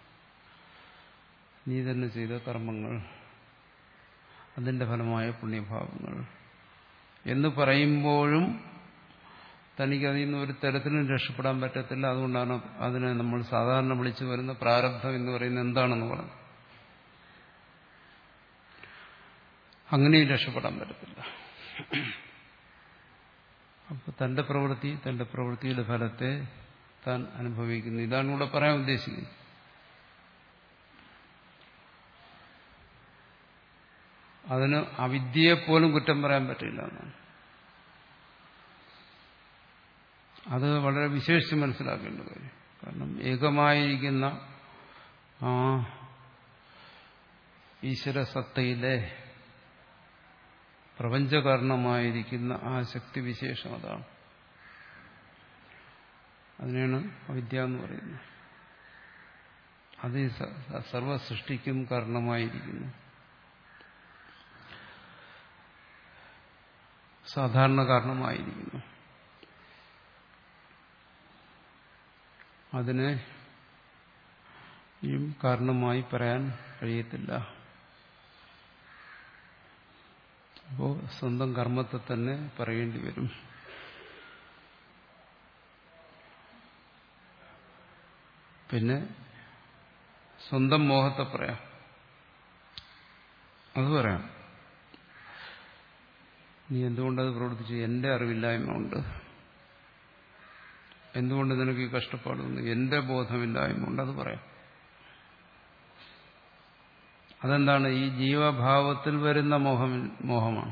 നീ തന്നെ ചെയ്ത കർമ്മങ്ങൾ, അതിന്റെ ഫലമായ പുണ്യഭാവങ്ങൾ എന്ന് പറയുമ്പോഴും തനിക്കതിൽ നിന്ന് ഒരു തരത്തിലും രക്ഷപ്പെടാൻ പറ്റത്തില്ല. അതുകൊണ്ടാണ് അതിനെ നമ്മൾ സാധാരണ വിളിച്ചു വരുന്ന പ്രാരബ്ധം എന്ന് പറയുന്നത് എന്താണെന്ന് പറഞ്ഞു. അങ്ങനെയും രക്ഷപ്പെടാൻ പറ്റത്തില്ല. അപ്പോൾ തന്റെ പ്രവൃത്തി, തന്റെ പ്രവൃത്തിയുടെ ഫലത്തെ താൻ അനുഭവിക്കുന്നു. ഇതാണ് ഇവിടെ പറയാൻ ഉദ്ദേശിക്കുന്നത്. അതിന് അവിദ്യയെപ്പോലും കുറ്റം പറയാൻ പറ്റില്ല എന്നാണ്. അത് വളരെ വിശേഷിച്ച് മനസ്സിലാക്കേണ്ട കാര്യം. കാരണം ഏകമായിരിക്കുന്ന ആ ഈശ്വരസത്തയിലെ പ്രപഞ്ചകാരണമായിരിക്കുന്ന ആ ശക്തിവിശേഷം അതാണ്. അതിനാണ് അവിദ്യ എന്ന് പറയുന്നത്. അത് സർവസൃഷ്ടിക്കും കാരണമായിരിക്കുന്നു. സാധാരണ കാരണമായിരിക്കുന്നു. അതിനെ കാരണമായി പറയാൻ കഴിയത്തില്ല. അപ്പോൾ സ്വന്തം കർമ്മത്തെ തന്നെ പറയേണ്ടി വരും. പിന്നെ സ്വന്തം മോഹത്തെ പറയാം, അത് പറയാം. നീ എന്തുകൊണ്ടത് പ്രവർത്തിച്ചു? എന്റെ അറിവില്ലായ്മ കൊണ്ട്. എന്തുകൊണ്ട് നിനക്ക് ഈ കഷ്ടപ്പാട് വന്നു? എന്റെ ബോധമില്ലായ്മ കൊണ്ട്. അത് പറയാം. അതെന്താണ്? ഈ ജീവഭാവത്തിൽ വരുന്ന മോഹം മോഹമാണ്,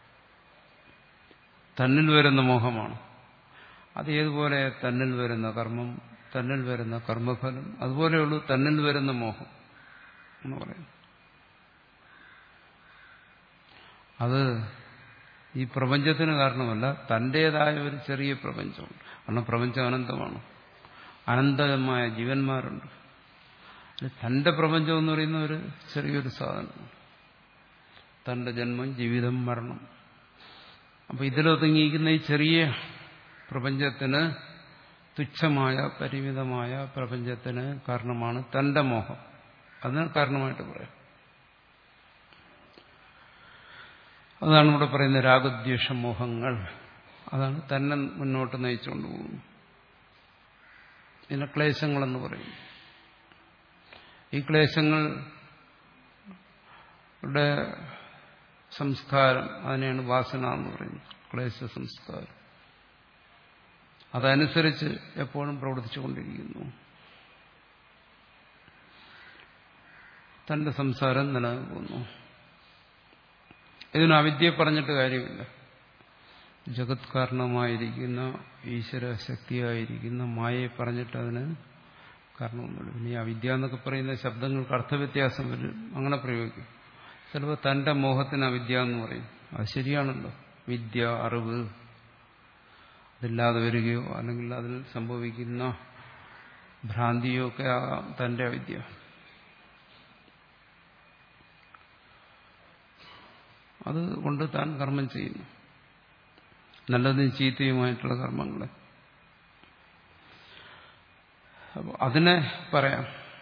തന്നിൽ വരുന്ന മോഹമാണ്. അത് ഏതുപോലെ? തന്നിൽ വരുന്ന കർമ്മം, തന്നിൽ വരുന്ന കർമ്മഫലം, അതുപോലെയുള്ളൂ തന്നിൽ വരുന്ന മോഹം എന്ന് പറയുന്നത്. അത് ഈ പ്രപഞ്ചത്തിന് കാരണമല്ല, തന്റേതായ ഒരു ചെറിയ പ്രപഞ്ചമുണ്ട്. കാരണം പ്രപഞ്ചം അനന്തമാണ്, അനന്തമായ ജീവന്മാരുണ്ട്. തന്റെ പ്രപഞ്ചം എന്ന് പറയുന്ന ഒരു ചെറിയൊരു സാധനമാണ്. തന്റെ ജന്മം, ജീവിതം, മരണം. അപ്പൊ ഇതിലൊതുങ്ങിയിരിക്കുന്ന ഈ ചെറിയ പ്രപഞ്ചത്തിന്, തുച്ഛമായ പരിമിതമായ പ്രപഞ്ചത്തിന് കാരണമാണ് തന്റെ മോഹം. അതിന് കാരണമായിട്ട് പറയാം. അതാണ് ഇവിടെ പറയുന്ന രാഗദ്വേഷ മോഹങ്ങൾ. അതാണ് തന്നെ മുന്നോട്ട് നയിച്ചുകൊണ്ട് പോകുന്നത്. ഇതിനെ ക്ലേശങ്ങളെന്ന് പറയും. ഈ ക്ലേശങ്ങളുടെ സംസ്കാരം, അതിനെയാണ് വാസന എന്ന് പറയുന്നത്. ക്ലേശ സംസ്കാരം അതനുസരിച്ച് എപ്പോഴും പ്രവർത്തിച്ചുകൊണ്ടിരിക്കുന്നു. തന്റെ സംസാരം നിലനിൽക്കുന്നു. ഇതിന് അവിദ്യയെ പറഞ്ഞിട്ട് കാര്യമില്ല. ജഗത് കാരണമായിരിക്കുന്ന ഈശ്വര ശക്തിയായിരിക്കുന്ന മായയെ പറഞ്ഞിട്ട് അതിന് കാരണമൊന്നുമില്ല. പിന്നെ ഈ അവിദ്യ എന്നൊക്കെ പറയുന്ന ശബ്ദങ്ങൾക്ക് അർത്ഥവ്യത്യാസം വരും, അങ്ങനെ പ്രയോഗിക്കും. ചിലപ്പോൾ തന്റെ മോഹത്തിന് അവിദ്യ എന്ന് പറയും. അത് ശരിയാണല്ലോ. വിദ്യ, അറിവ്, അതില്ലാതെ വരികയോ അല്ലെങ്കിൽ അതിൽ സംഭവിക്കുന്ന ഭ്രാന്തിയോ ഒക്കെ ആകാം തന്റെ അവിദ്യ. അതുകൊണ്ട് താൻ കർമ്മം ചെയ്യുന്നു, നല്ലതും ചീത്തയുമായിട്ടുള്ള കർമ്മങ്ങളെ. അപ്പോൾ അതിനെ പറയാം.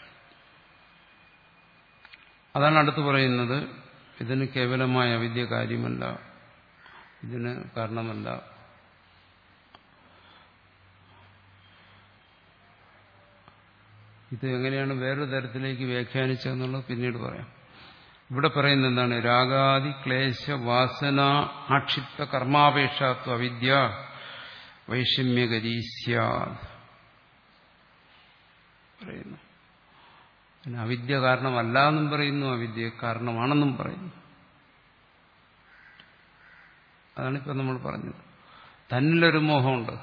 അതാണ് അടുത്ത് പറയുന്നത്. ഇതിന് കേവലമായ അവിദ്യ കാര്യമല്ല, ഇതിന് കാരണമല്ല. ഇത് എങ്ങനെയാണ് വേറൊരു തരത്തിലേക്ക് വ്യാഖ്യാനിച്ചതെന്നുള്ളത് പിന്നീട് പറയാം. ഇവിടെ പറയുന്നത് എന്താണ്? രാഗാദി ക്ലേശ വാസന ആക്ഷിപ്ത കർമാപേക്ഷാത്വ അവിദ്യ വൈഷമ്യകരീ സ്യാദ് പറയുന്നു. പിന്നെ അവിദ്യ കാരണമല്ല എന്നും പറയുന്നു, അവിദ്യ കാരണമാണെന്നും പറയുന്നു. അതാണിപ്പോൾ നമ്മൾ പറഞ്ഞത്. തന്നിലൊരു മോഹമുണ്ട്,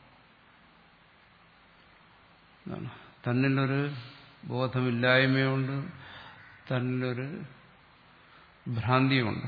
തന്നിലൊരു ബോധമില്ലായ്മയുണ്ട്, തന്നിലൊരു ഭ്രാന്തിയുമുണ്ട്.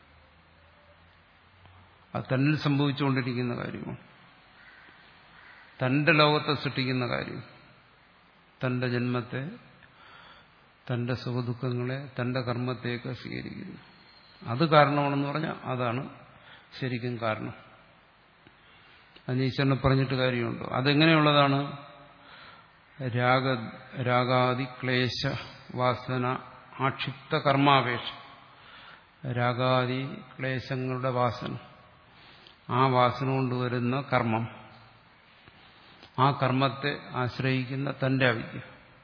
അത് തന്നിൽ സംഭവിച്ചുകൊണ്ടിരിക്കുന്ന കാര്യമാണ്. തന്റെ ലോകത്തെ സൃഷ്ടിക്കുന്ന കാര്യം, തന്റെ ജന്മത്തെ, തന്റെ സുഖദുഃഖങ്ങളെ, തന്റെ കർമ്മത്തെയൊക്കെ സ്വീകരിക്കുന്നു. അത് കാരണമാണെന്ന് പറഞ്ഞാൽ അതാണ് ശരിക്കും കാരണം. അതിന് ഈശ്വരനെ പറഞ്ഞിട്ട് കാര്യമുണ്ടോ? അതെങ്ങനെയുള്ളതാണ്? രാഗ രാഗാദി ക്ലേശ വാസന ആക്ഷിപ്ത കർമാപേക്ഷ. രാഗാദി ക്ലേശങ്ങളുടെ വാസന, ആ വാസന കൊണ്ടുവരുന്ന കർമ്മം, ആ കർമ്മത്തെ ആശ്രയിക്കുന്ന തന്റെ അവിദ്യ,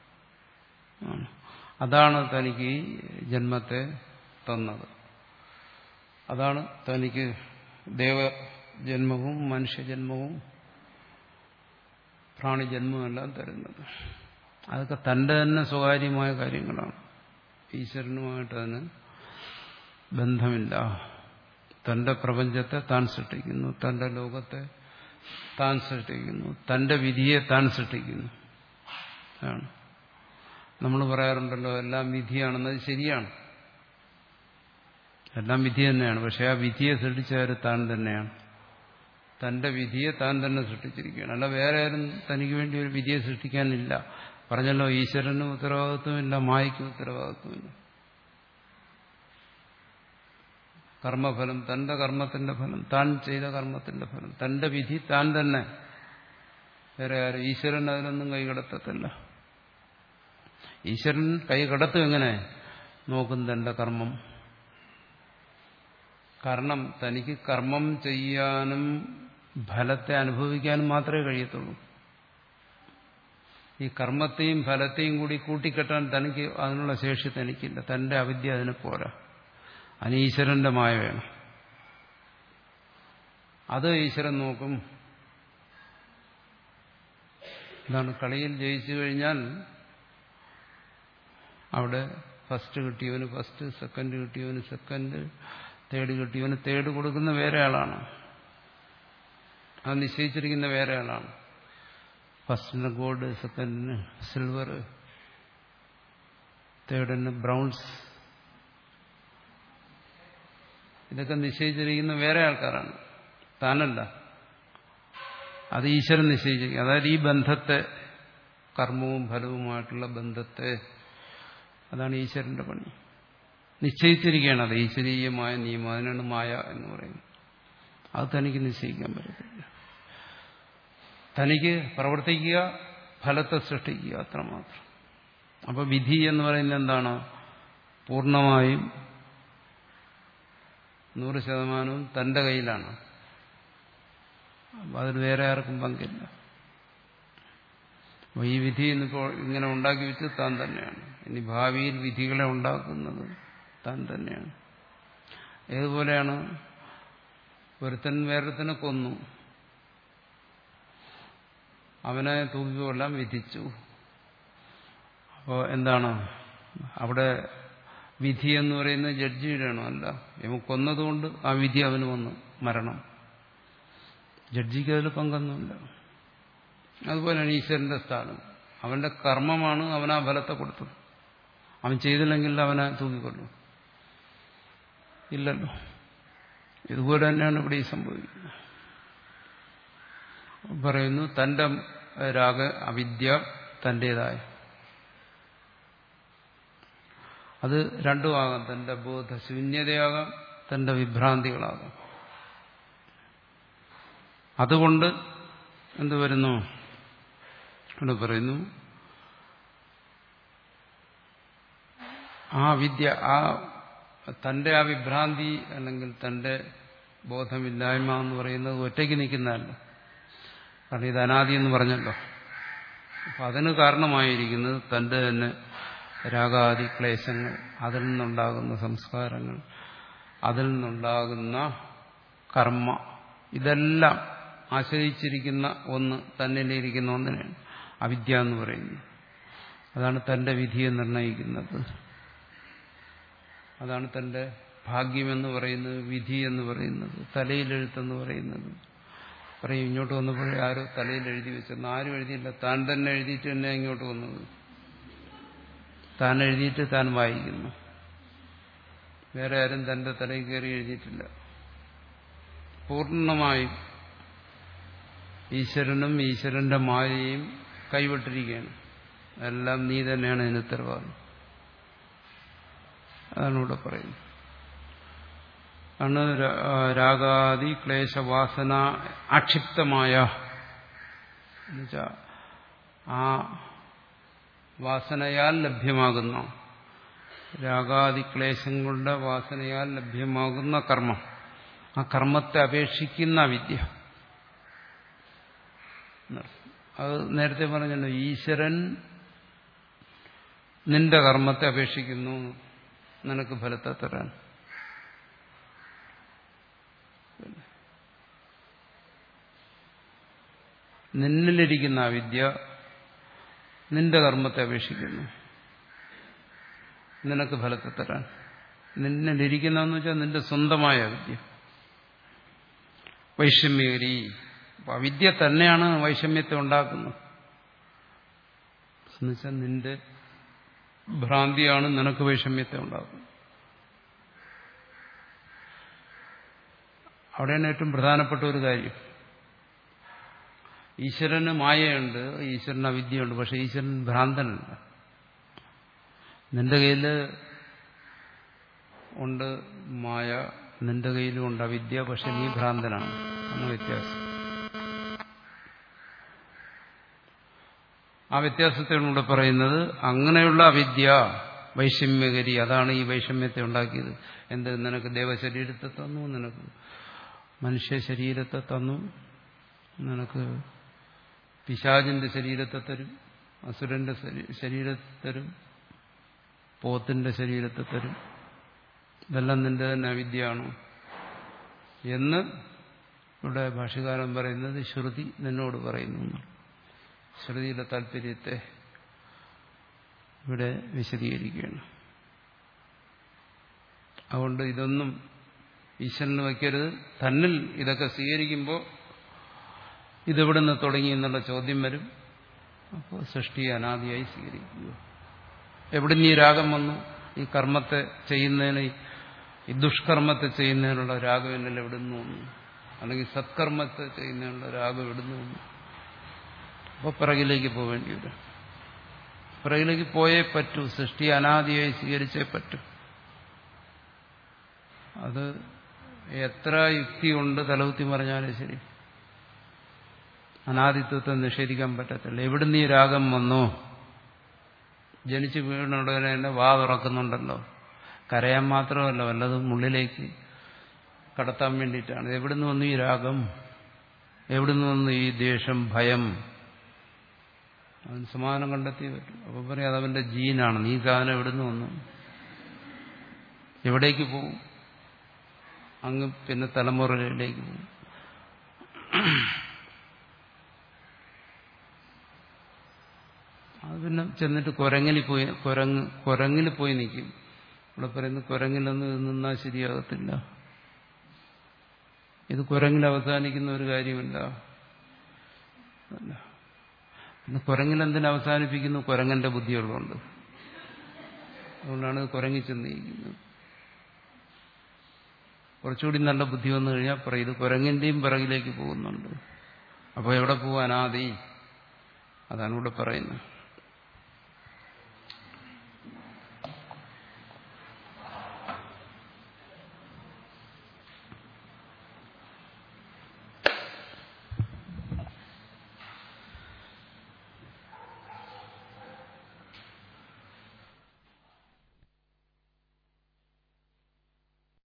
അതാണ് തനിക്ക് ഈ ജന്മത്തെ തന്നത്. അതാണ് തനിക്ക് ദേവജന്മവും മനുഷ്യജന്മവും പ്രാണിജന്മവും എല്ലാം തരുന്നത്. അതൊക്കെ തന്റെ തന്നെ സ്വകാര്യമായ കാര്യങ്ങളാണ്. ഈശ്വരനുമായിട്ട് അതിന് ബന്ധമില്ല. തന്റെ പ്രപഞ്ചത്തെ താൻ സൃഷ്ടിക്കുന്നു, തന്റെ ലോകത്തെ താൻ സൃഷ്ടിക്കുന്നു, തന്റെ വിധിയെ താൻ സൃഷ്ടിക്കുന്നു. ആണ് നമ്മൾ പറയാറുണ്ടല്ലോ, എല്ലാം വിധിയാണെന്നത് ശരിയാണ്, എല്ലാം വിധി തന്നെയാണ്. പക്ഷെ ആ വിധിയെ സൃഷ്ടിച്ചവർ താൻ തന്നെയാണ്. തന്റെ വിധിയെ താൻ തന്നെ സൃഷ്ടിച്ചിരിക്കുകയാണ്. അല്ല വേറെ ആരും തനിക്ക് വേണ്ടി ഒരു വിധിയെ സൃഷ്ടിക്കാനില്ല. പറഞ്ഞല്ലോ, ഈശ്വരനും ഉത്തരവാദിത്വമില്ല, മായയ്ക്കും ഉത്തരവാദിത്വമില്ല. കർമ്മഫലം, തന്റെ കർമ്മത്തിന്റെ ഫലം, താൻ ചെയ്ത കർമ്മത്തിന്റെ ഫലം, തന്റെ വിധി താൻ തന്നെ. വേറെ ആരും ഈശ്വരൻ അതിനൊന്നും കൈകടത്തത്തില്ല. ഈശ്വരൻ കൈകടത്തും എങ്ങനെ? നോക്കും തന്റെ കർമ്മം. കാരണം തനിക്ക് കർമ്മം ചെയ്യാനും ഫലത്തെ അനുഭവിക്കാനും മാത്രമേ കഴിയത്തുള്ളൂ. ഈ കർമ്മത്തെയും ഫലത്തെയും കൂടി കൂട്ടിക്കെട്ടാൻ തനിക്ക് അതിനുള്ള ശേഷി തനിക്കില്ല. തന്റെ അവിദ്യ അതിന് പോരാ. അതിന് ഈശ്വരന്റെ മായ വേണം. അത് ഈശ്വരൻ നോക്കും. എന്താണ്? കളിയിൽ ജയിച്ചു കഴിഞ്ഞാൽ അവിടെ ഫസ്റ്റ് കിട്ടിയവന് ഫസ്റ്റ്, സെക്കൻഡ് കിട്ടിയവന് സെക്കൻഡ്, തേർഡ് കിട്ടിയവന് തേർഡ് കൊടുക്കുന്ന വേറെ ആളാണ്. അത് നിശ്ചയിച്ചിരിക്കുന്ന വേറെ ആളാണ്. ഫസ്റ്റിന് ഗോൾഡ്, സെക്കൻഡിന് സിൽവർ, തേർഡിന് ബ്രൗൺസ്. ഇതൊക്കെ നിശ്ചയിച്ചിരിക്കുന്ന വേറെ ആൾക്കാരാണ്, താനല്ല. അത് ഈശ്വരൻ നിശ്ചയിച്ചിരിക്കും. അതായത് ഈ ബന്ധത്തെ, കർമ്മവും ഫലവുമായിട്ടുള്ള ബന്ധത്തെ, അതാണ് ഈശ്വരന്റെ പണി. നിശ്ചയിച്ചിരിക്കുകയാണ്. അത് ഈശ്വരീയമായ നിയമം. അതിനാണ് മായ എന്ന് പറയുന്നത്. അത് തനിക്ക് നിശ്ചയിക്കാൻ പറ്റത്തില്ല. തനിക്ക് പ്രവർത്തിക്കുക, ഫലത്തെ സൃഷ്ടിക്കുക, അത്രമാത്രം. അപ്പൊ വിധി എന്ന് പറയുന്നത് എന്താണ്? പൂർണ്ണമായും നൂറ് ശതമാനവും തന്റെ കയ്യിലാണ്. അതിൽ വേറെ ആർക്കും പങ്കില്ല. അപ്പൊ ഈ വിധി ഇന്നിപ്പോൾ ഇങ്ങനെ ഉണ്ടാക്കി വെച്ച് താൻ തന്നെയാണ്. ഇനി ഭാവിയിൽ വിധികളെ ഉണ്ടാക്കുന്നത് താൻ തന്നെയാണ്. ഏതുപോലെയാണ്? ഒരുത്തൻ വേറൊരുത്തനെ കൊന്നു, അവനെ തൂക്കിക്കൊല്ലാൻ വിധിച്ചു. അപ്പോൾ എന്താണ് അവിടെ വിധി എന്ന് പറയുന്നത്? ജഡ്ജിയുടെയാണോ? അല്ല. ഇവൻ കൊന്നതുകൊണ്ട് ആ വിധി അവന് വന്നു, മരണം. ജഡ്ജിക്ക് അതിൽ പങ്കൊന്നുമില്ല. അതുപോലെയാണ് ഈശ്വരന്റെ സ്ഥാനം. അവന്റെ കർമ്മമാണ് അവനാ ഫലത്തെ കൊടുത്തത്. അവൻ ചെയ്തില്ലെങ്കിൽ അവനെ തൂക്കിക്കൊള്ളും? ഇല്ലല്ലോ. ഇതുപോലെ തന്നെയാണ് ഇവിടെ ഈ സംഭവിക്കുന്നത്. പറയുന്നു തന്റെ രാഗ അവിദ്യ തന്റേതായ, അത് രണ്ടുമാകാം. തന്റെ ബോധശൂന്യതയാകാം, തന്റെ വിഭ്രാന്തികളാകാം. അതുകൊണ്ട് എന്ത് വരുന്നു? ഇവിടെ പറയുന്നു ആ വിദ്യ, ആ തന്റെ ആ വിഭ്രാന്തി അല്ലെങ്കിൽ തന്റെ ബോധമില്ലായ്മ എന്ന് പറയുന്നത് ഒറ്റയ്ക്ക് നിൽക്കുന്നതല്ല. കാരണം ഇത് അനാദി എന്ന് പറഞ്ഞല്ലോ. അപ്പൊ അതിന് കാരണമായിരിക്കുന്നത് തന്റെ തന്നെ രാഗാദി ക്ലേശങ്ങൾ, അതിൽ നിന്നുണ്ടാകുന്ന സംസ്കാരങ്ങൾ, അതിൽ നിന്നുണ്ടാകുന്ന കർമ്മ, ഇതെല്ലാം ആശ്രയിച്ചിരിക്കുന്ന ഒന്ന്, തന്നിലിരിക്കുന്ന ഒന്നിനെയാണ് അവിദ്യ എന്ന് പറയുന്നത്. അതാണ് തന്റെ വിധിയെ നിർണയിക്കുന്നത്. അതാണ് തന്റെ ഭാഗ്യമെന്ന് പറയുന്നത്, വിധി എന്ന് പറയുന്നത്, തലയിലെഴുത്തെന്ന് പറയുന്നത്. പറയും ഇങ്ങോട്ട് വന്നപ്പോഴേ ആരോ തലയിൽ എഴുതി വെച്ചെന്ന്. ആരും എഴുതിയില്ല, താൻ തന്നെ എഴുതിയിട്ട് തന്നെ ഇങ്ങോട്ട് വന്നത്. താൻ എഴുതിയിട്ട് താൻ വായിക്കുന്നു. വേറെ ആരും തന്റെ തലയിൽ കയറി എഴുതിയിട്ടില്ല. പൂർണ്ണമായും ഈശ്വരനും ഈശ്വരന്റെ മായയും കൈവിട്ടിരിക്കുകയാണ്. എല്ലാം നീ തന്നെയാണ് ഇതിന് ഉത്തരവാദം. അതാണ് ഇവിടെ പറയുന്നത്. ആണ് രാഗാദി ക്ലേശവാസന ആക്ഷിപ്തമായ, എന്നുവെച്ചാൽ ആ വാസനയാൽ ലഭ്യമാകുന്ന, രാഗാദി ക്ലേശങ്ങളുടെ വാസനയാൽ ലഭ്യമാകുന്ന കർമ്മം, ആ കർമ്മത്തെ അപേക്ഷിക്കുന്ന വിദ്യ. അത് നേരത്തെ പറഞ്ഞല്ലോ, ഈശ്വരൻ നിന്റെ കർമ്മത്തെ അപേക്ഷിക്കുന്നു നിനക്ക് ഫലത്തെ തരാൻ. നിന്നിലിരിക്കുന്ന ആ വിദ്യ നിന്റെ കർമ്മത്തെ അപേക്ഷിക്കുന്നു നിനക്ക് ഫലത്തെ തരാൻ. നിന്നിലിരിക്കുന്നതെന്ന് വെച്ചാൽ നിന്റെ സ്വന്തമായ വിദ്യ, വൈഷമ്യകരി. അവിദ്യ തന്നെയാണ് വൈഷമ്യത്തെ ഉണ്ടാക്കുന്നത്. എന്നുവെച്ചാൽ നിന്റെ ഭ്രാന്തിയാണ് നിനക്ക് വൈഷമ്യത്തെ ഉണ്ടാക്കുന്നത്. അവിടെയാണ് ഏറ്റവും പ്രധാനപ്പെട്ട ഒരു കാര്യം. ഈശ്വരന് മായയുണ്ട്, ഈശ്വരന് അവിദ്യയുണ്ട്. പക്ഷെ ഈശ്വരൻ ഭ്രാന്തനല്ല. നിന്റെ കയ്യിൽ ഉണ്ട് മായ, നിന്റെ കയ്യിലുമുണ്ട് അവിദ്യ, പക്ഷെ നീ ഭ്രാന്തനാണ് എന്ന വ്യത്യാസം. ആ വ്യത്യാസത്തെയാണ് ഇവിടെ പറയുന്നത്. അങ്ങനെയുള്ള അവിദ്യ വൈഷമ്യകരി, അതാണ് ഈ വൈഷമ്യത്തെ ഉണ്ടാക്കിയത്. എന്ത്? നിനക്ക് ദേവശരീരത്തെ തന്നു, നിനക്ക് മനുഷ്യ ശരീരത്തെ തന്നു, നിനക്ക് പിശാചിന്റെ ശരീരത്തെ തരും, അസുരന്റെ ശരീരത്തെ തരും, പോത്തിന്റെ ശരീരത്തെ തരും. ഇതെല്ലാം നിന്റെ തന്നെ അവിദ്യയാണോ എന്ന് ഇവിടെ ഭാഷ്യകാരൻ പറയുന്നത് ശ്രുതി നിന്നോട് പറയുന്നു. ശ്രുതിയുടെ താല്പര്യത്തെ ഇവിടെ വിശദീകരിക്കുകയാണ്. അതുകൊണ്ട് ഇതൊന്നും ഈശ്വരന് വയ്ക്കരുത്. തന്നിൽ ഇതൊക്കെ സ്വീകരിക്കുമ്പോൾ ഇതെവിടെ നിന്ന് തുടങ്ങി എന്നുള്ള ചോദ്യം വരും. അപ്പോൾ സൃഷ്ടി അനാദിയായി സ്വീകരിക്കുക. എവിടെ നിന്ന് ഈ രാഗം വന്നു? ഈ കർമ്മത്തെ ചെയ്യുന്നതിന്, ഈ ദുഷ്കർമ്മത്തെ ചെയ്യുന്നതിനുള്ള രാഗം എന്നിൽ എവിടെ നിന്ന് വന്നു? അല്ലെങ്കിൽ സത്കർമ്മത്തെ ചെയ്യുന്നതിനുള്ള രാഗം എവിടെ നിന്ന് വന്നു? അപ്പോൾ പിറകിലേക്ക് പോവേണ്ടി വരും. പിറകിലേക്ക് പോയേ പറ്റൂ. സൃഷ്ടി അനാദിയായി സ്വീകരിച്ചേ പറ്റൂ. അത് എത്ര യുക്തി കൊണ്ട് തലകുത്തി പറഞ്ഞാലും ശരി, അനാദിത്വത്തെ നിഷേധിക്കാൻ പറ്റത്തില്ല. എവിടുന്ന് ഈ രാഗം വന്നോ? ജനിച്ചു വീണുടനെ തന്നെ വാ തുറക്കുന്നുണ്ടല്ലോ. കരയാൻ മാത്രമല്ല, വല്ലതും ഉള്ളിലേക്ക് കടത്താൻ വേണ്ടിയിട്ടാണ്. എവിടുന്ന് വന്നു ഈ രാഗം? എവിടുന്ന് വന്നു ഈ ദ്വേഷം, ഭയം? അതിന് സമാധാനം കണ്ടെത്തിയേ പറ്റും. അപ്പൊ പറയാം അതവന്റെ ജീനാണ്. നീ സാധനം എവിടുന്ന് വന്നു? എവിടേക്ക് പോകും? അങ്ങ് പിന്നെ തലമുറയിലേക്ക് പോകും. അത് പിന്നെ ചെന്നിട്ട് കുരങ്ങിൽ പോയി കുരങ്ങ് കുരങ്ങിൽ പോയി നിൽക്കും. ഇവിടെ പറയുന്നു കുരങ്ങിലൊന്നും ഇത് നിന്നാൽ ശരിയാകത്തില്ല. ഇത് കുരങ്ങിൽ അവസാനിക്കുന്ന ഒരു കാര്യമില്ല. പിന്നെ കുരങ്ങിലെന്തിനെ അവസാനിപ്പിക്കുന്നു? കുരങ്ങന്റെ ബുദ്ധിയുള്ളതുകൊണ്ട്. അതുകൊണ്ടാണ് കുരങ്ങി ചെന്നിരിക്കുന്നത്. കുറച്ചുകൂടി നല്ല ബുദ്ധി വന്നു കഴിഞ്ഞാൽ പറയും ഇത് കുരങ്ങിന്റെയും പിറകിലേക്ക് പോകുന്നുണ്ട്. അപ്പോൾ എവിടെ പോവാൻ? അനാദി. അതാണ് ഇവിടെ പറയുന്നത്.